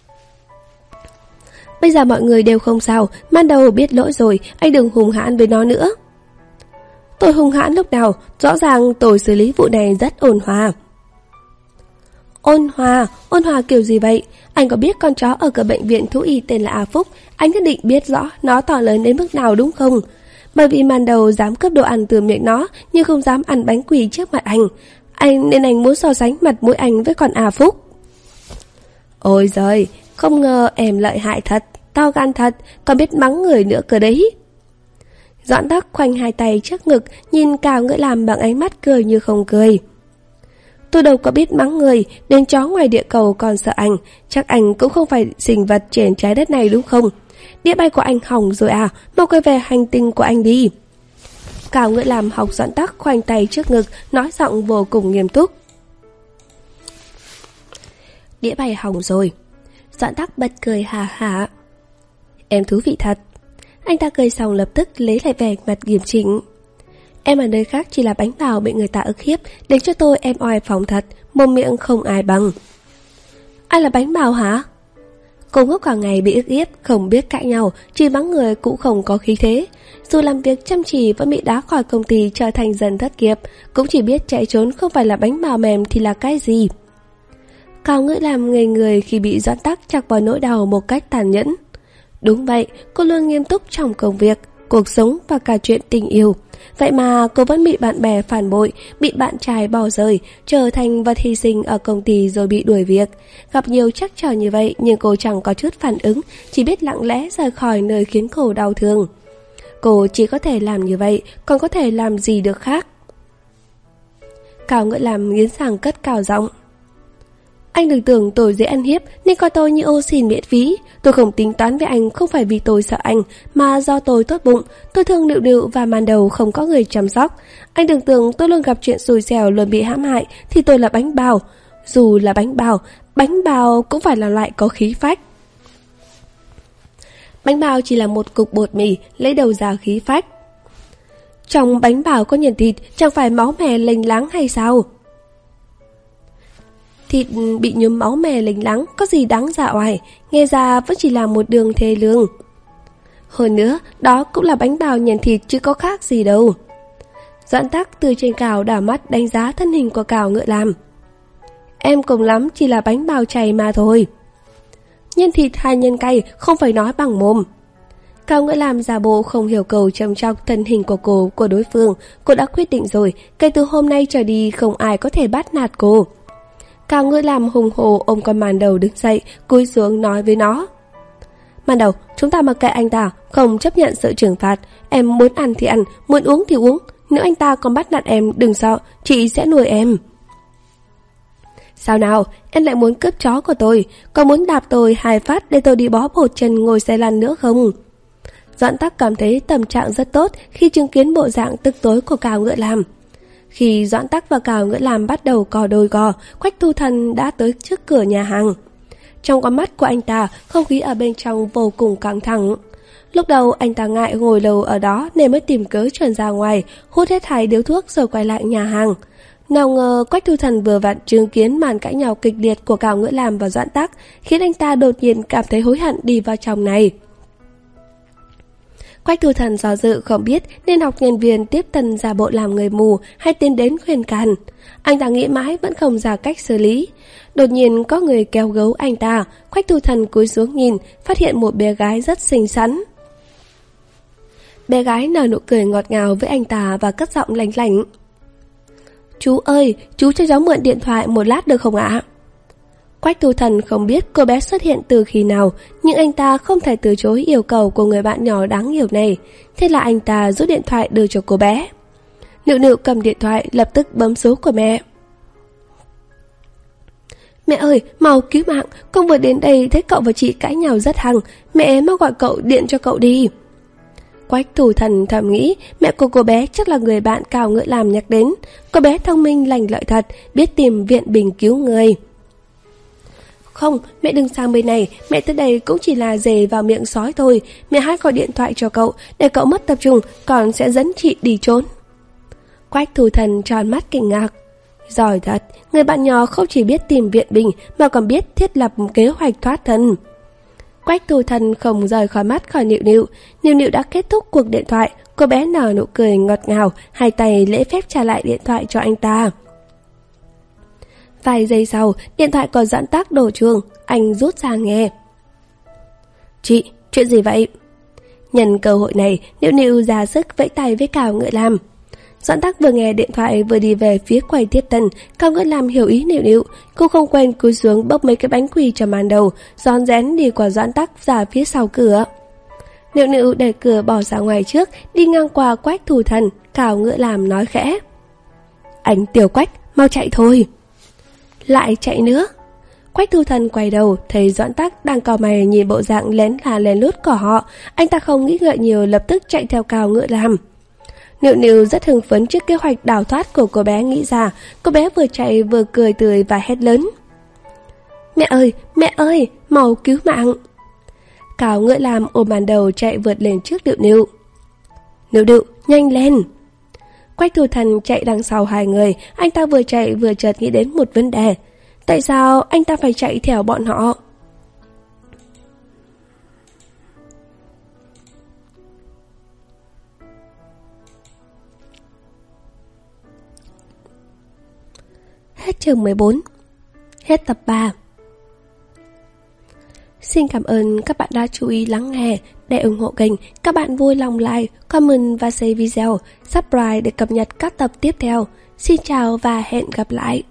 Bây giờ mọi người đều không sao, ban đầu biết lỗi rồi, anh đừng hung hãn với nó nữa. Tôi hung hãn lúc nào? Rõ ràng tôi xử lý vụ này rất ôn hòa. Ôn hòa? Ôn hòa kiểu gì vậy? Anh có biết con chó ở cửa bệnh viện thú y tên là A Phúc, anh nhất định biết rõ nó to lớn đến mức nào đúng không? Bởi vì màn đầu dám cướp đồ ăn từ miệng nó, nhưng không dám ăn bánh quỳ trước mặt anh. Anh nên anh muốn so sánh mặt mũi anh với con A Phúc. Ôi giời, không ngờ em lợi hại thật, to gan thật, còn biết mắng người nữa cơ đấy. Doãn Tắc khoanh hai tay trước ngực, nhìn Cảo Ngữ làm bằng ánh mắt cười như không cười. Tôi đâu có biết mắng người, đến chó ngoài địa cầu còn sợ anh, chắc anh cũng không phải sinh vật trên trái đất này đúng không? Đĩa bay của anh hỏng rồi à, mau quay về hành tinh của anh đi. Cảo Ngữ làm học Doãn Tắc khoanh tay trước ngực, nói giọng vô cùng nghiêm túc. Đĩa bay hỏng rồi. Doãn Tắc bật cười hà hà. Em thú vị thật. Anh ta cười xong lập tức lấy lại vẻ mặt nghiêm chỉnh. Em ở nơi khác chỉ là bánh bào bị người ta ức hiếp, đến cho tôi em oai phòng thật, mồm miệng không ai bằng. Ai là bánh bào hả? Cô ngốc cả ngày bị ức hiếp, không biết cãi nhau, chỉ mắng người cũng không có khí thế. Dù làm việc chăm chỉ vẫn bị đá khỏi công ty trở thành dân thất nghiệp, cũng chỉ biết chạy trốn không phải là bánh bào mềm thì là cái gì. Cảo Ngữ làm ngây người khi bị Doãn Tắc chọc vào nỗi đau một cách tàn nhẫn. Đúng vậy, cô luôn nghiêm túc trong công việc, cuộc sống và cả chuyện tình yêu. Vậy mà cô vẫn bị bạn bè phản bội, bị bạn trai bỏ rơi, trở thành vật hy sinh ở công ty rồi bị đuổi việc. Gặp nhiều trắc trở như vậy nhưng cô chẳng có chút phản ứng, chỉ biết lặng lẽ rời khỏi nơi khiến cô đau thương. Cô chỉ có thể làm như vậy, còn có thể làm gì được khác. Cảo Ngữ làm nghiến răng cất cao giọng. Anh đừng tưởng tôi dễ ăn hiếp nên coi tôi như ô xin miễn phí. Tôi không tính toán với anh không phải vì tôi sợ anh, mà do tôi tốt bụng. Tôi thương Nịu Nịu và màn đầu không có người chăm sóc. Anh đừng tưởng tôi luôn gặp chuyện xui xẻo luôn bị hãm hại thì tôi là bánh bào. Dù là bánh bào, bánh bào cũng phải là loại có khí phách. Bánh bào chỉ là một cục bột mì lấy đầu ra khí phách. Trong bánh bao có nhân thịt, chẳng phải máu mè lênh láng hay sao? Thịt bị nhuốm máu mè lênh láng có gì đáng dạ oải, nghe ra vẫn chỉ là một đường thê lương. Hơn nữa, đó cũng là bánh bao nhân thịt chứ có khác gì đâu. Doãn Tắc từ trên cao đảo mắt đánh giá thân hình của Cào Ngựa Lam. Em cùng lắm chỉ là bánh bao chày mà thôi. Nhân thịt hay nhân cay không phải nói bằng mồm. Cào Ngựa Lam giả bộ không hiểu cầu trầm trọc thân hình của cô của đối phương. Cô đã quyết định rồi, kể từ hôm nay trở đi không ai có thể bắt nạt cô. Cào Ngựa Lam hùng hồ ôm con màn đầu đứng dậy, cúi xuống nói với nó. Màn đầu, chúng ta mặc kệ anh ta, không chấp nhận sự trừng phạt. Em muốn ăn thì ăn, muốn uống thì uống. Nếu anh ta còn bắt nạt em, đừng sợ, chị sẽ nuôi em. Sao nào, em lại muốn cướp chó của tôi, có muốn đạp tôi hai phát để tôi đi bó bột chân ngồi xe lăn nữa không? Doãn Tắc cảm thấy tâm trạng rất tốt khi chứng kiến bộ dạng tức tối của Cào Ngựa Lam. Khi Doãn Tắc và Cào Ngựa Lam bắt đầu cò đôi gò, Quách Thu Thần đã tới trước cửa nhà hàng. Trong con mắt của anh ta, không khí ở bên trong vô cùng căng thẳng. Lúc đầu anh ta ngại ngồi lâu ở đó nên mới tìm cớ trườn ra ngoài, hút hết hai điếu thuốc rồi quay lại nhà hàng. Nào ngờ Quách Thu Thần vừa vặn chứng kiến màn cãi nhau kịch liệt của Cào Ngựa Lam và Doãn Tắc, khiến anh ta đột nhiên cảm thấy hối hận đi vào trong này. Quách Thu Thần do dự không biết nên học nhân viên tiếp tân giả bộ làm người mù hay tiến đến khuyên can. Anh ta nghĩ mãi vẫn không ra cách xử lý. Đột nhiên có người kéo gấu anh ta. Quách Thu Thần cúi xuống nhìn, phát hiện một bé gái rất xinh xắn. Bé gái nở nụ cười ngọt ngào với anh ta và cất giọng lạnh lạnh. Chú ơi, chú cho cháu mượn điện thoại một lát được không ạ? Quách Thu Thần không biết cô bé xuất hiện từ khi nào, nhưng anh ta không thể từ chối yêu cầu của người bạn nhỏ đáng yêu này. Thế là anh ta rút điện thoại đưa cho cô bé. Nựu Nựu cầm điện thoại lập tức bấm số của mẹ. Mẹ ơi, mau cứu mạng, con vừa đến đây thấy cậu và chị cãi nhau rất hăng, mẹ mau gọi cậu điện cho cậu đi. Quách Thu Thần thầm nghĩ mẹ của cô bé chắc là người bạn Cào Ngựa Lam nhắc đến. Cô bé thông minh lành lợi thật, biết tìm viện bình cứu người. Không, mẹ đừng sang bên này, mẹ tới đây cũng chỉ là dề vào miệng sói thôi. Mẹ hãy gọi điện thoại cho cậu, để cậu mất tập trung, còn sẽ dẫn chị đi trốn. Quách Thu Thần tròn mắt kinh ngạc. Giỏi thật, người bạn nhỏ không chỉ biết tìm viện binh mà còn biết thiết lập kế hoạch thoát thân. Quách Thu Thần không rời khỏi mắt khỏi Nựu Nựu. Nựu Nựu đã kết thúc cuộc điện thoại, cô bé nở nụ cười ngọt ngào, hai tay lễ phép trả lại điện thoại cho anh ta. Vài giây sau, điện thoại có Doãn Tắc đổ chuông, anh rút ra nghe. Chị, chuyện gì vậy? Nhân cơ hội này, Nựu Nựu ra sức vẫy tay với Cào Ngựa Lam. Doãn Tắc vừa nghe điện thoại vừa đi về phía quầy tiếp tân. Cào Ngựa Lam hiểu ý Nựu Nựu, cô không quên cúi xuống bốc mấy cái bánh quy cho màn đầu, rón rén đi qua Doãn Tắc ra phía sau cửa. Nựu Nựu đẩy cửa bỏ ra ngoài trước, đi ngang qua Quách Thu Thần. Cào Ngựa Lam nói khẽ. Anh Tiểu Quách, mau chạy thôi. Lại chạy nữa. Quách Thu Thần quay đầu, thấy Doãn Tắc đang cau mày nhìn bộ dạng lén là lén lút của họ. Anh ta không nghĩ ngợi nhiều, lập tức chạy theo Cào Ngựa Lam. Nựu Nựu rất hưng phấn trước kế hoạch đào thoát của cô bé nghĩ ra. Cô bé vừa chạy vừa cười tươi và hét lớn. Mẹ ơi, mẹ ơi, mau cứu mạng. Cào Ngựa Lam ôm màn đầu chạy vượt lên trước Nựu Nựu. Nựu Nựu, nhanh lên. Quách Thu Thần chạy đằng sau hai người. Anh ta vừa chạy vừa chợt nghĩ đến một vấn đề. Tại sao anh ta phải chạy theo bọn họ? Hết chương mười bốn. Hết tập ba. Xin cảm ơn các bạn đã chú ý lắng nghe. Để ủng hộ kênh, các bạn vui lòng like, comment và share video, subscribe để cập nhật các tập tiếp theo. Xin chào và hẹn gặp lại.